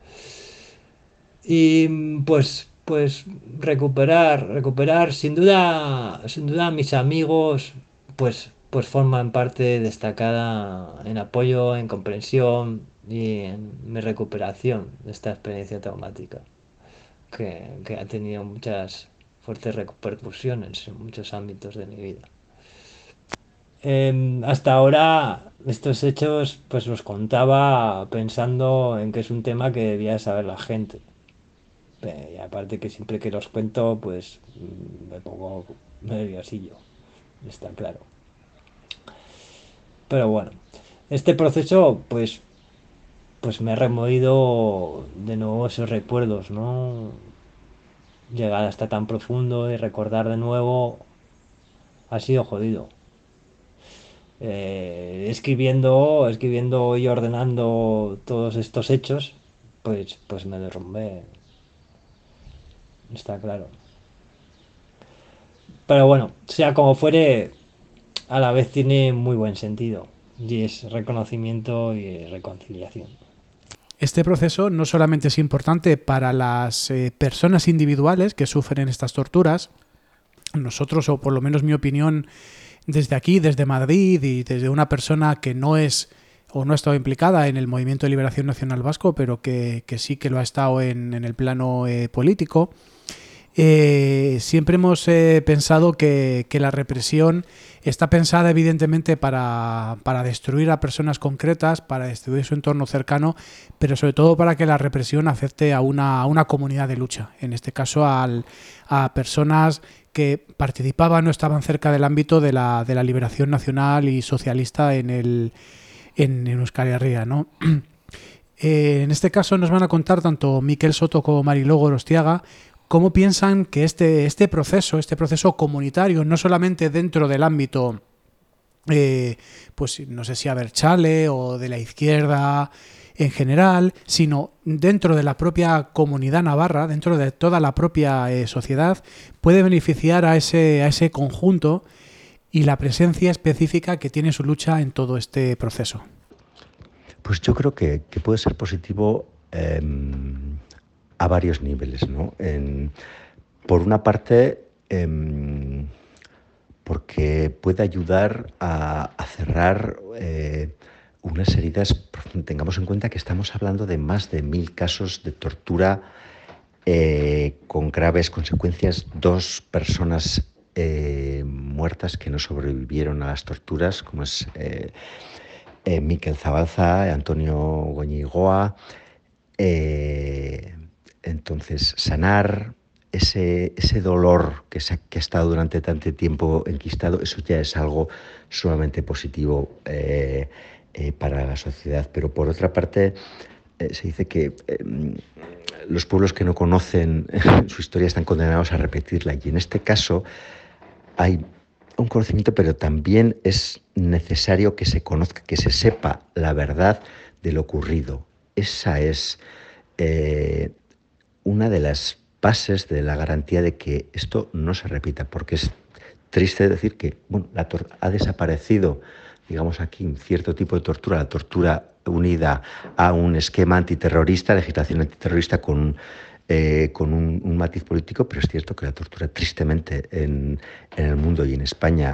S4: Y pues recuperar, sin duda mis amigos, pues forman parte destacada en apoyo, en comprensión y en mi recuperación de esta experiencia traumática, que ha tenido muchas fuertes repercusiones en muchos ámbitos de mi vida. Hasta ahora estos hechos pues los contaba pensando en que es un tema que debía saber la gente. Y aparte que siempre que los cuento pues me pongo nerviosillo, está claro. Pero bueno, este proceso pues me ha removido de nuevo esos recuerdos, ¿no? Llegar hasta tan profundo y recordar de nuevo ha sido jodido. Escribiendo y ordenando todos estos hechos, pues me derrumbé, está claro. Pero bueno, sea como fuere, a la vez tiene muy buen sentido y es reconocimiento y reconciliación.
S7: Este proceso no solamente es importante para las personas individuales que sufren estas torturas. Nosotros, o por lo menos mi opinión, desde aquí, desde Madrid y desde una persona que no es o no ha estado implicada en el Movimiento de Liberación Nacional Vasco, pero que sí que lo ha estado en el plano político, siempre hemos pensado que la represión está pensada evidentemente para destruir a personas concretas, para destruir su entorno cercano, pero sobre todo para que la represión afecte a una comunidad de lucha, en este caso a personas que participaban o estaban cerca del ámbito de la liberación nacional y socialista en Euskal Herria, ¿no? En este caso nos van a contar tanto Miquel Soto como Mariló Gorostiaga cómo piensan que este proceso comunitario, no solamente dentro del ámbito, pues no sé si abertzale o de la izquierda en general, sino dentro de la propia comunidad navarra, dentro de toda la propia sociedad, puede beneficiar a ese conjunto y la presencia específica que tiene su lucha en todo este proceso.
S8: Pues yo creo que puede ser positivo a varios niveles, ¿no? Por una parte, porque puede ayudar a cerrar unas heridas. Tengamos en cuenta que estamos hablando de más de 1000 casos de tortura con graves consecuencias, 2 personas muertas que no sobrevivieron a las torturas, como es Mikel Zabalza, Antonio Goñigoa. Entonces, sanar ese dolor que ha estado durante tanto tiempo enquistado, eso ya es algo sumamente positivo para la sociedad. Pero por otra parte, se dice que los pueblos que no conocen su historia están condenados a repetirla, y en este caso hay un conocimiento, pero también es necesario que se conozca, que se sepa la verdad de lo ocurrido. Esa es una de las bases de la garantía de que esto no se repita, porque es triste decir que ha desaparecido, digamos aquí, un cierto tipo de tortura, la tortura unida a un esquema antiterrorista, legislación antiterrorista con un matiz político, pero es cierto que la tortura, tristemente, en el mundo y en España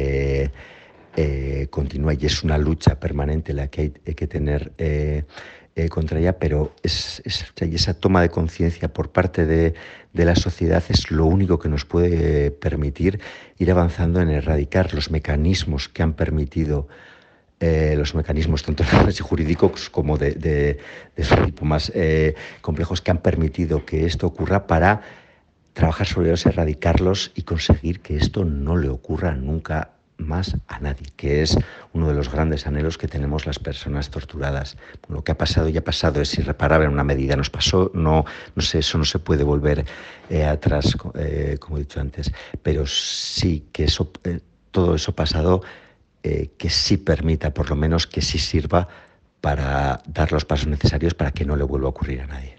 S8: continúa, y es una lucha permanente la que hay que tener contra ella, pero esa toma de conciencia por parte de la sociedad es lo único que nos puede permitir ir avanzando en erradicar los mecanismos que han permitido, los mecanismos tanto legales y jurídicos como de su tipo más complejos, que han permitido que esto ocurra, para trabajar sobre ellos, erradicarlos y conseguir que esto no le ocurra nunca más a nadie, que es uno de los grandes anhelos que tenemos las personas torturadas. Lo que ha pasado ya ha pasado, es irreparable en una medida, nos pasó, no sé, eso no se puede volver atrás, como he dicho antes, pero sí que eso, todo eso pasado, que sí permita, por lo menos que sí sirva para dar los pasos necesarios para que no le vuelva a ocurrir a nadie.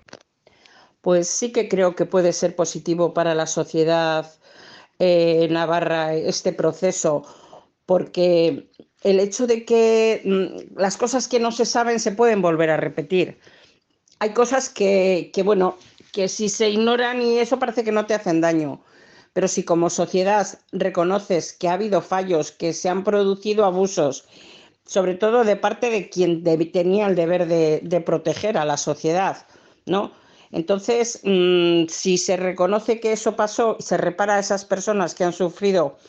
S1: Pues sí que creo que puede ser positivo para la sociedad navarra este proceso, porque el hecho de que las cosas que no se saben se pueden volver a repetir. Hay cosas que si se ignoran y eso parece que no te hacen daño, pero si como sociedad reconoces que ha habido fallos, que se han producido abusos, sobre todo de parte de quien tenía el deber de proteger a la sociedad, ¿no? Entonces, si se reconoce que eso pasó y se repara a esas personas que han sufrido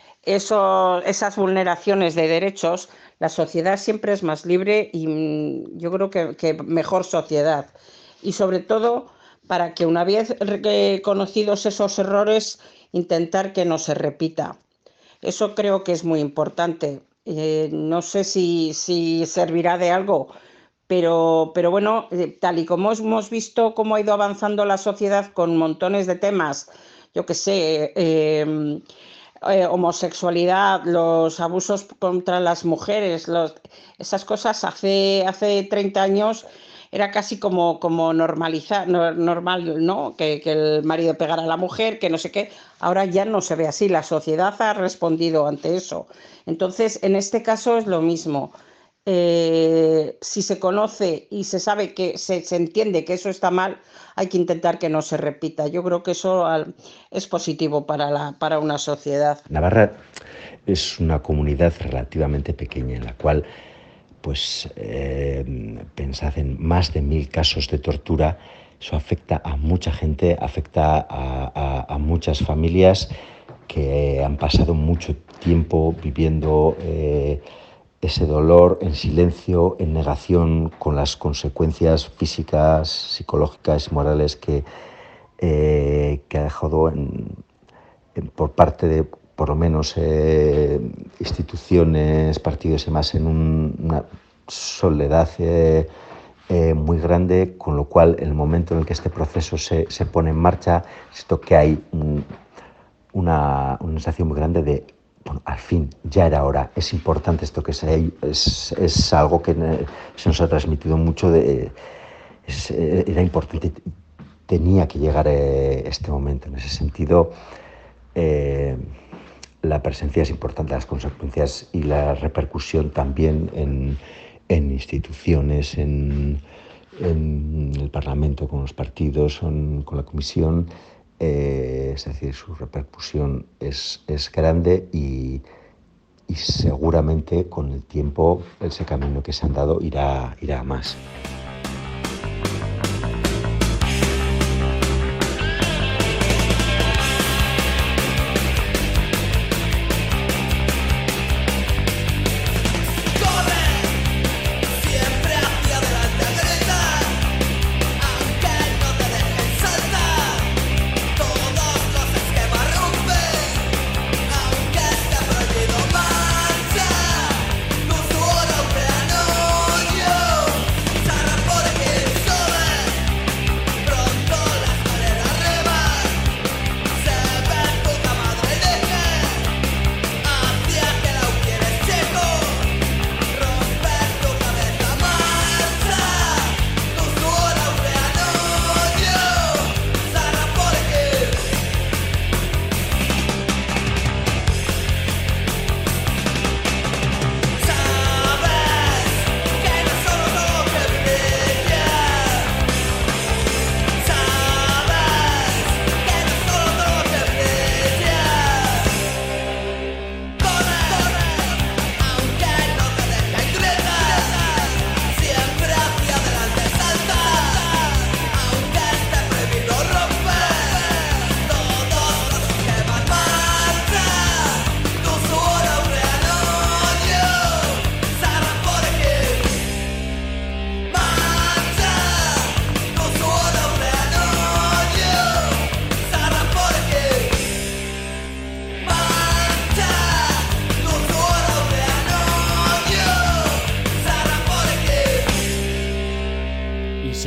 S1: esas vulneraciones de derechos, la sociedad siempre es más libre y yo creo que mejor sociedad. Y sobre todo, para que una vez reconocidos esos errores, intentar que no se repita. Eso creo que es muy importante. No sé si servirá de algo, pero bueno, tal y como hemos visto cómo ha ido avanzando la sociedad con montones de temas, yo qué sé, homosexualidad, los abusos contra las mujeres, esas cosas hace 30 años era casi como normal, ¿no? Que el marido pegara a la mujer, que no sé qué. Ahora ya no se ve así, la sociedad ha respondido ante eso. Entonces, en este caso es lo mismo. Si se conoce y se sabe que se entiende que eso está mal, hay que intentar que no se repita. Yo creo que eso es positivo para una sociedad.
S8: Navarra es una comunidad relativamente pequeña en la cual, pensad en más de 1000 casos de tortura. Eso afecta a mucha gente, afecta a muchas familias que han pasado mucho tiempo viviendo ese dolor en silencio, en negación, con las consecuencias físicas, psicológicas y morales que ha dejado por parte de, por lo menos, instituciones, partidos y demás, en una soledad muy grande, con lo cual, en el momento en el que este proceso se pone en marcha, esto que hay una sensación muy grande de al fin, ya era hora, es importante esto que es algo que se nos ha transmitido mucho, era importante, tenía que llegar este momento. En ese sentido, la presencia es importante, las consecuencias y la repercusión también en instituciones, en el Parlamento, con los partidos, con la Comisión. Es decir, su repercusión es grande y seguramente con el tiempo ese camino que se han dado irá a más.
S9: Sarà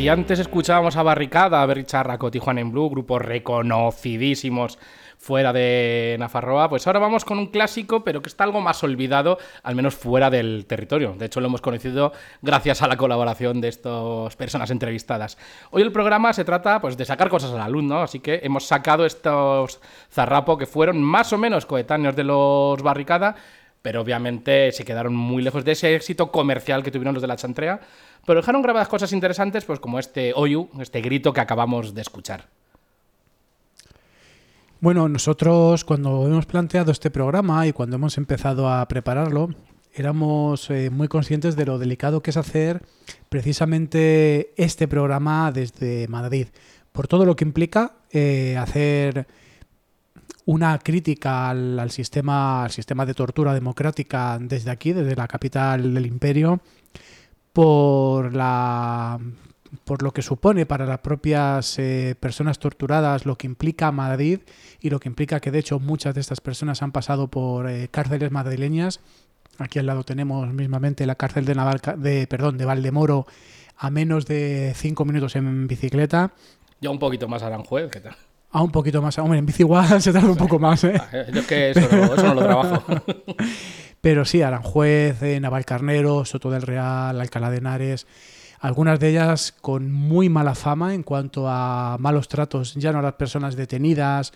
S6: Si antes escuchábamos a Barricada, a Berri Charraco, Tijuana in Blue, grupos reconocidísimos fuera de Nafarroa, pues ahora vamos con un clásico, pero que está algo más olvidado, al menos fuera del territorio. De hecho, lo hemos conocido gracias a la colaboración de estas personas entrevistadas. Hoy el programa se trata, pues, de sacar cosas a la luz, ¿no? Así que hemos sacado estos Zarrapo que fueron más o menos coetáneos de los Barricada, pero obviamente se quedaron muy lejos de ese éxito comercial que tuvieron los de la Chantrea, pero dejaron grabadas cosas interesantes, pues como este Oyu, este grito que acabamos de escuchar.
S7: Bueno, nosotros cuando hemos planteado este programa y cuando hemos empezado a prepararlo, éramos muy conscientes de lo delicado que es hacer precisamente este programa desde Madrid, por todo lo que implica hacer una crítica al sistema de tortura democrática desde aquí, desde la capital del imperio, por lo que supone para las propias personas torturadas, lo que implica Madrid y lo que implica que de hecho muchas de estas personas han pasado por cárceles madrileñas. Aquí al lado tenemos mismamente la cárcel de Valdemoro, a menos de 5 minutos en bicicleta.
S6: Ya un poquito más Aranjuez, ¿qué tal?
S7: Un poquito más. Hombre, en bici igual se tarda un poco más, ¿eh?
S6: Yo es que eso no lo trabajo.
S7: Pero sí, Aranjuez, Navalcarnero, Soto del Real, Alcalá de Henares, algunas de ellas con muy mala fama en cuanto a malos tratos, ya no a las personas detenidas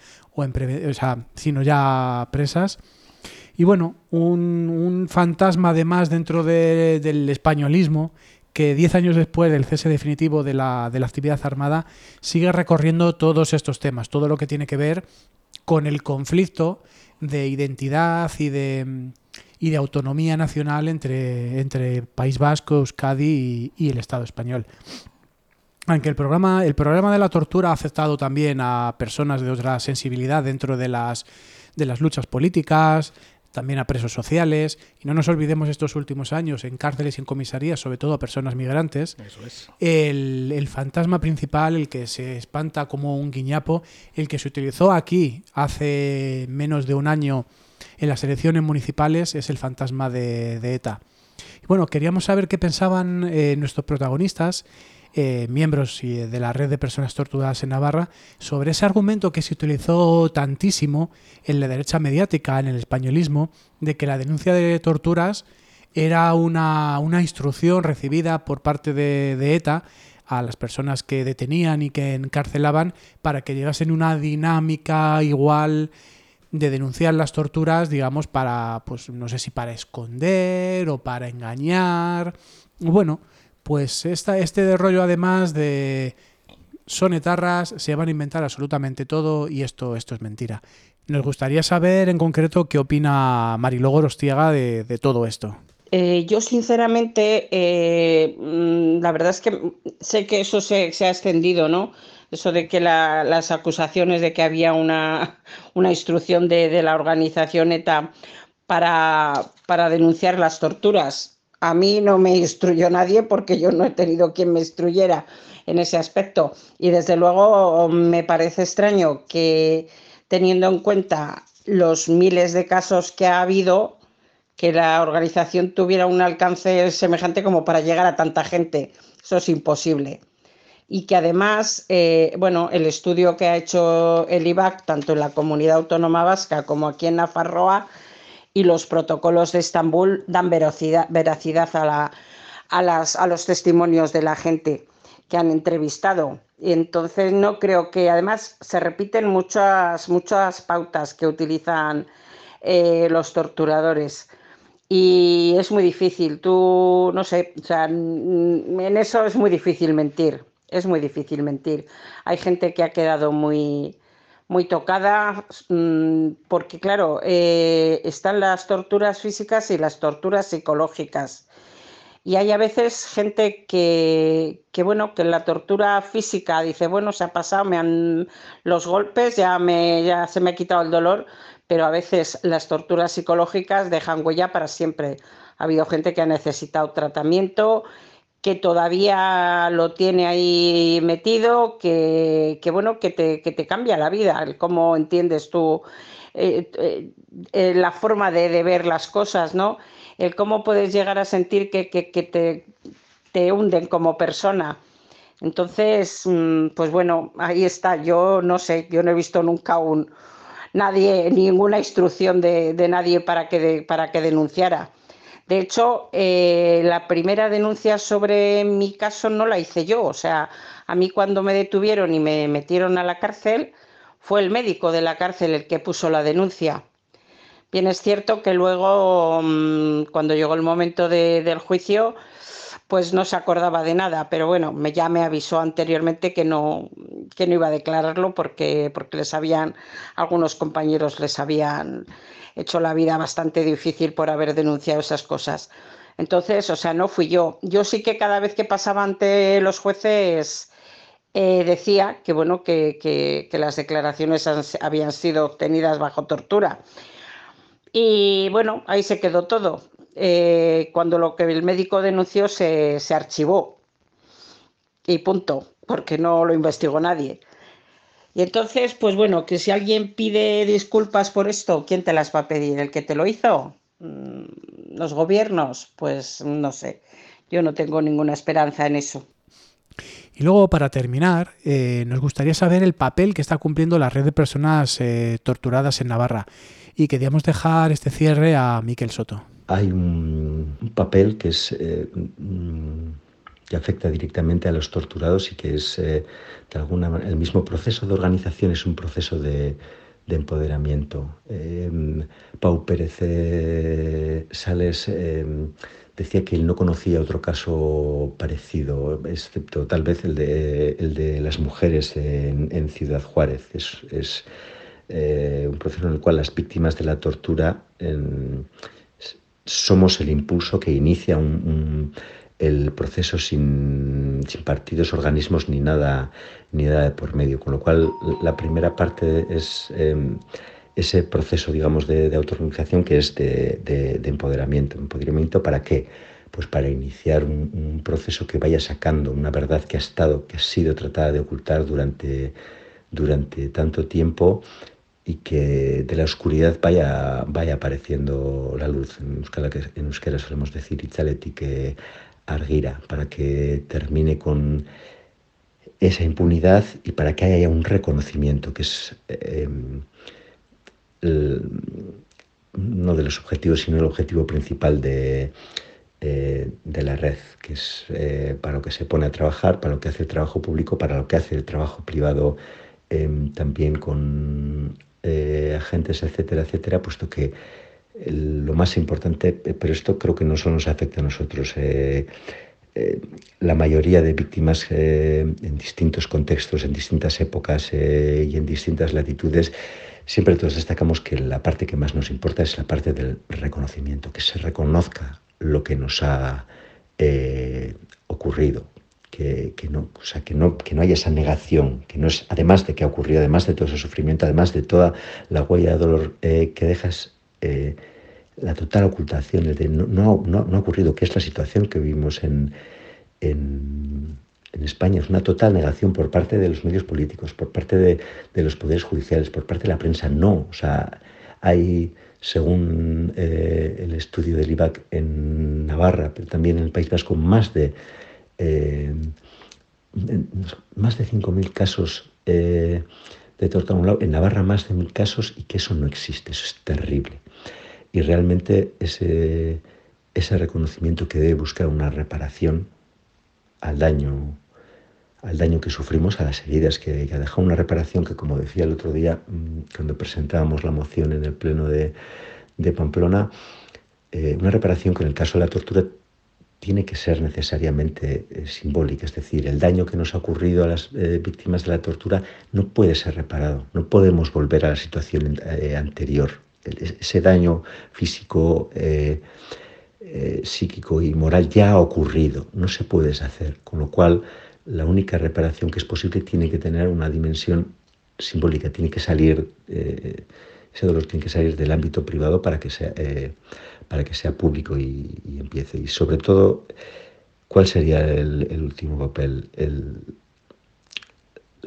S7: sino ya presas. Y bueno, un fantasma además dentro del españolismo que 10 años después del cese definitivo de la actividad armada sigue recorriendo todos estos temas, todo lo que tiene que ver con el conflicto de identidad y de autonomía nacional entre País Vasco, Euskadi y el Estado español. Aunque el programa de la tortura ha afectado también a personas de otra sensibilidad dentro de las luchas políticas, también a presos sociales, y no nos olvidemos estos últimos años en cárceles y en comisarías, sobre todo a personas migrantes.
S6: Eso es.
S7: El fantasma principal, el que se espanta como un guiñapo, el que se utilizó aquí hace menos de un año en las elecciones municipales, es el fantasma de ETA. Y bueno, queríamos saber qué pensaban nuestros protagonistas, miembros de la red de personas torturadas en Navarra, sobre ese argumento que se utilizó tantísimo en la derecha mediática, en el españolismo, de que la denuncia de torturas era una instrucción recibida por parte de ETA a las personas que detenían y que encarcelaban para que llegasen una dinámica igual de denunciar las torturas, digamos, para, pues no sé si para esconder o para engañar. Bueno, pues este rollo además de son etarras, se van a inventar absolutamente todo y esto es mentira. Nos gustaría saber en concreto qué opina Mariló Gorostiaga de todo esto.
S1: Yo sinceramente, la verdad es que sé que eso se ha extendido, ¿no? Eso de que las acusaciones de que había una instrucción de la organización ETA para denunciar las torturas. A mí no me instruyó nadie porque yo no he tenido quien me instruyera en ese aspecto. Y desde luego me parece extraño que, teniendo en cuenta los miles de casos que ha habido, que la organización tuviera un alcance semejante como para llegar a tanta gente. Eso es imposible. Y que además, el estudio que ha hecho el IVAC, tanto en la Comunidad Autónoma Vasca como aquí en Nafarroa, y los protocolos de Estambul dan veracidad a los testimonios de la gente que han entrevistado. Y entonces no creo que, además, se repiten muchas pautas que utilizan los torturadores. Y es muy difícil, no sé, o sea, en eso es muy difícil mentir. Es muy difícil mentir. Hay gente que ha quedado muy tocada porque, claro, están las torturas físicas y las torturas psicológicas. Y hay a veces gente que en la tortura física dice, bueno, se ha pasado, me han los golpes, ya se me ha quitado el dolor, pero a veces las torturas psicológicas dejan huella para siempre. Ha habido gente que ha necesitado tratamiento, que todavía lo tiene ahí metido, que te cambia la vida, el cómo entiendes tú la forma de ver las cosas, ¿no? El cómo puedes llegar a sentir que te hunden como persona. Entonces, pues bueno, ahí está. Yo no sé, yo no he visto nunca ninguna instrucción de nadie para que denunciara. De hecho, la primera denuncia sobre mi caso no la hice yo. O sea, a mí cuando me detuvieron y me metieron a la cárcel, fue el médico de la cárcel el que puso la denuncia. Bien, es cierto que luego, cuando llegó el momento del juicio, pues no se acordaba de nada, pero bueno, ya me avisó anteriormente que no iba a declararlo porque algunos compañeros les habían hecho la vida bastante difícil por haber denunciado esas cosas. Entonces, o sea, no fui yo. Yo sí que cada vez que pasaba ante los jueces decía que bueno, que las declaraciones habían sido obtenidas bajo tortura. Y bueno, ahí se quedó todo. Cuando lo que el médico denunció se archivó y punto, porque no lo investigó nadie. Y entonces, pues bueno, que si alguien pide disculpas por esto, ¿quién te las va a pedir? ¿El que te lo hizo? ¿Los gobiernos? Pues no sé, yo no tengo ninguna esperanza en eso.
S7: Y luego, para terminar, nos gustaría saber el papel que está cumpliendo la red de personas torturadas en Navarra. Y queríamos dejar este cierre a Miquel Soto.
S8: Hay un papel que que afecta directamente a los torturados y que es, de alguna manera, el mismo proceso de organización, es un proceso de empoderamiento. Pau Pérez Sales decía que él no conocía otro caso parecido, excepto tal vez el de las mujeres en Ciudad Juárez. Es un proceso en el cual las víctimas de la tortura somos el impulso que inicia el proceso sin partidos, organismos ni nada de por medio. Con lo cual, la primera parte es ese proceso, digamos, de autoorganización, que es de empoderamiento. ¿Empoderamiento para qué? Pues para iniciar un proceso que vaya sacando una verdad que ha sido tratada de ocultar durante tanto tiempo, y que de la oscuridad vaya apareciendo la luz. En euskera solemos decir itzaletik argira, para que termine con esa impunidad y para que haya un reconocimiento, que es uno de los objetivos, sino el objetivo principal de la red, que es para lo que se pone a trabajar, para lo que hace el trabajo público, para lo que hace el trabajo privado, también con agentes, etcétera, etcétera, puesto que lo más importante, pero esto creo que no solo nos afecta a nosotros, la mayoría de víctimas en distintos contextos, en distintas épocas y en distintas latitudes, siempre todos destacamos que la parte que más nos importa es la parte del reconocimiento, que se reconozca lo que nos ha ocurrido. Que no haya esa negación, que no es, además de que ha ocurrido, además de todo ese sufrimiento, además de toda la huella de dolor que dejas, la total ocultación, el de no ha ocurrido, que es la situación que vivimos en España. Es una total negación por parte de los medios políticos, por parte de los poderes judiciales, por parte de la prensa. No, o sea, hay, según el estudio del IBAC en Navarra, pero también en el País Vasco, más de 5.000 casos de tortura a un lado, en Navarra más de 1.000 casos, y que eso no existe. Eso es terrible. Y realmente ese reconocimiento que debe buscar una reparación al daño que sufrimos, a las heridas que ha dejado, una reparación que, como decía el otro día cuando presentábamos la moción en el pleno de Pamplona, una reparación que en el caso de la tortura tiene que ser necesariamente simbólica. Es decir, el daño que nos ha ocurrido a las víctimas de la tortura no puede ser reparado. No podemos volver a la situación anterior. Ese daño físico, psíquico y moral ya ha ocurrido. No se puede deshacer. Con lo cual, la única reparación que es posible tiene que tener una dimensión simbólica. Tiene que salir, ese dolor tiene que salir del ámbito privado para que sea público y empiece. Y sobre todo, ¿cuál sería el último papel?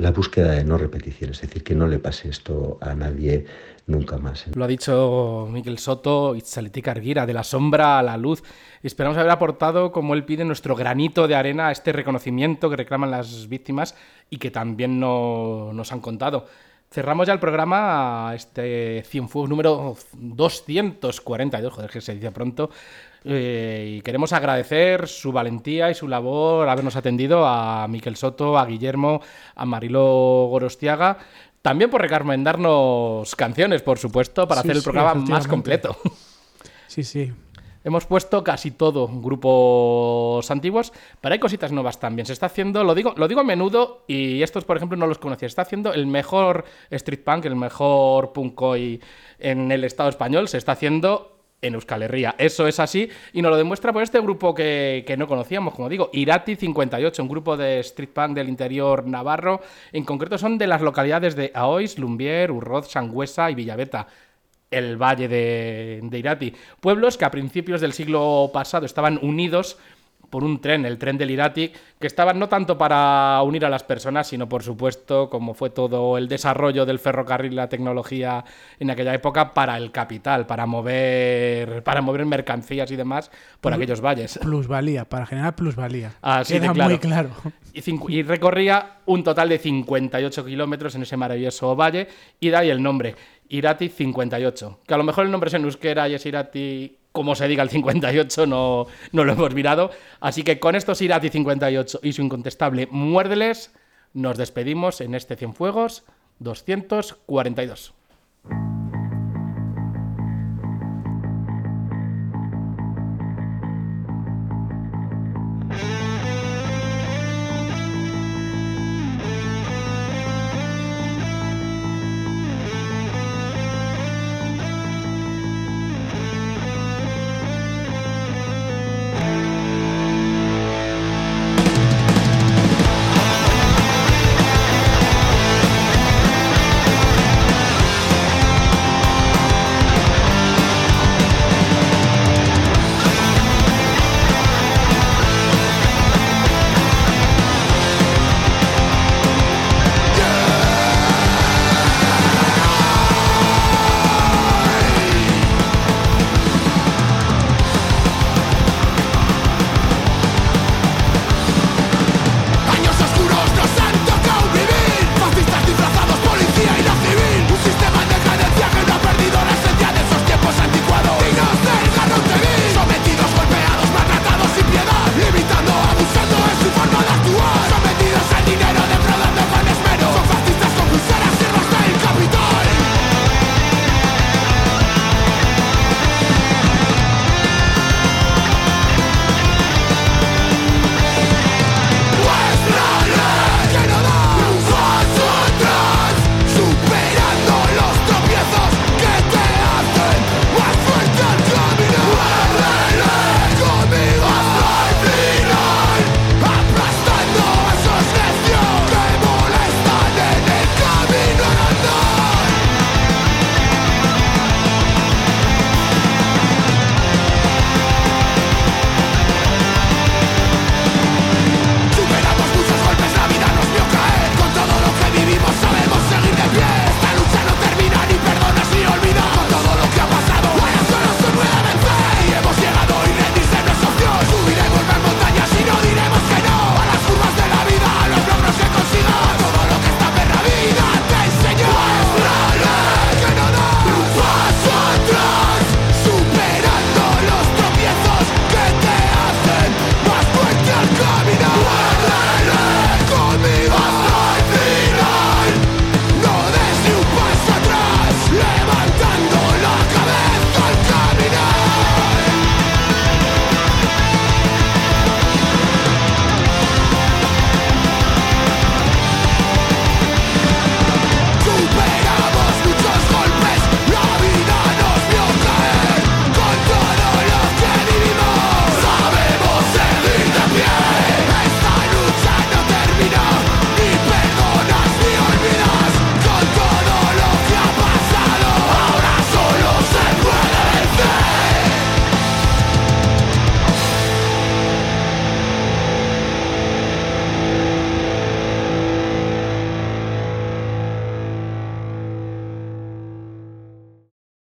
S8: la búsqueda de no repetición, es decir, que no le pase esto a nadie nunca más.
S6: Lo ha dicho Miquel Soto, Itzaletik Argira, de la sombra a la luz. Esperamos haber aportado, como él pide, nuestro granito de arena a este reconocimiento que reclaman las víctimas y que también nos han contado. Cerramos ya el programa, este Cienfuegos número 242, joder, que se dice pronto, y queremos agradecer su valentía y su labor, habernos atendido a Miquel Soto, a Guillermo, a Marilo Gorostiaga, también por recomendarnos canciones, por supuesto, para hacer el programa más completo.
S7: Sí.
S6: Hemos puesto casi todo grupos antiguos, pero hay cositas nuevas también. Se está haciendo, lo digo a menudo, y estos, por ejemplo, no los conocía. Se está haciendo el mejor street punk, el mejor punk hoy en el Estado español, se está haciendo en Euskal Herria. Eso es así, y nos lo demuestra por este grupo que no conocíamos, como digo, Irati 58, un grupo de street punk del interior navarro. En concreto son de las localidades de Aoiz, Lumbier, Urroz, Sangüesa y Villaveta, el valle de Irati. Pueblos que a principios del siglo pasado estaban unidos por un tren, el tren del Irati, que estaban no tanto para unir a las personas, sino por supuesto, como fue todo el desarrollo del ferrocarril y la tecnología en aquella época, para el capital, para mover mercancías y demás por aquellos valles.
S7: Plusvalía, para generar plusvalía.
S6: Así
S7: Queda muy claro.
S6: Y recorría un total de 58 kilómetros en ese maravilloso valle, y de ahí el nombre, Irati 58. Que a lo mejor el nombre es en euskera y es Irati, como se diga el 58, no lo hemos mirado. Así que con estos Irati 58 y su incontestable Muérdeles, nos despedimos en este Cienfuegos 242.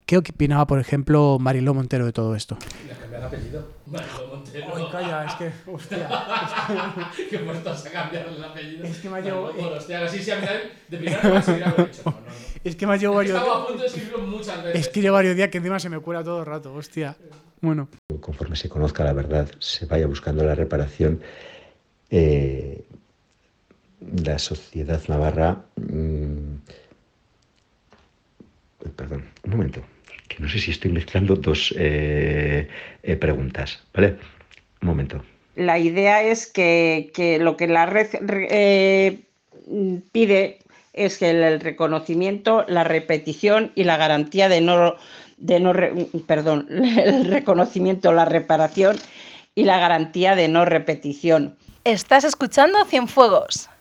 S7: ¿Qué opinaba, por ejemplo, Mariló Montero de todo esto?
S6: Le cambiar el apellido. Mariló Montero.
S7: Ay, calla, es que... Hostia.
S6: Qué puestos a cambiar el apellido.
S7: Es que me ha llevado...
S6: Hostia, así si a mí de primera no me seguirá haber dicho. No.
S7: Es que me ha llevado varios...
S6: Estaba a punto de escribirlo muchas veces.
S7: Es que llevo varios días que encima se me cuela todo el rato, hostia. Bueno.
S8: Conforme se conozca la verdad, se vaya buscando la reparación, la sociedad navarra... Perdón, un momento, que no sé si estoy mezclando dos preguntas, ¿vale? Un momento.
S1: La idea es que lo que la red pide es que el reconocimiento, la repetición y la garantía el reconocimiento, la reparación y la garantía de no repetición.
S9: Estás escuchando Cienfuegos.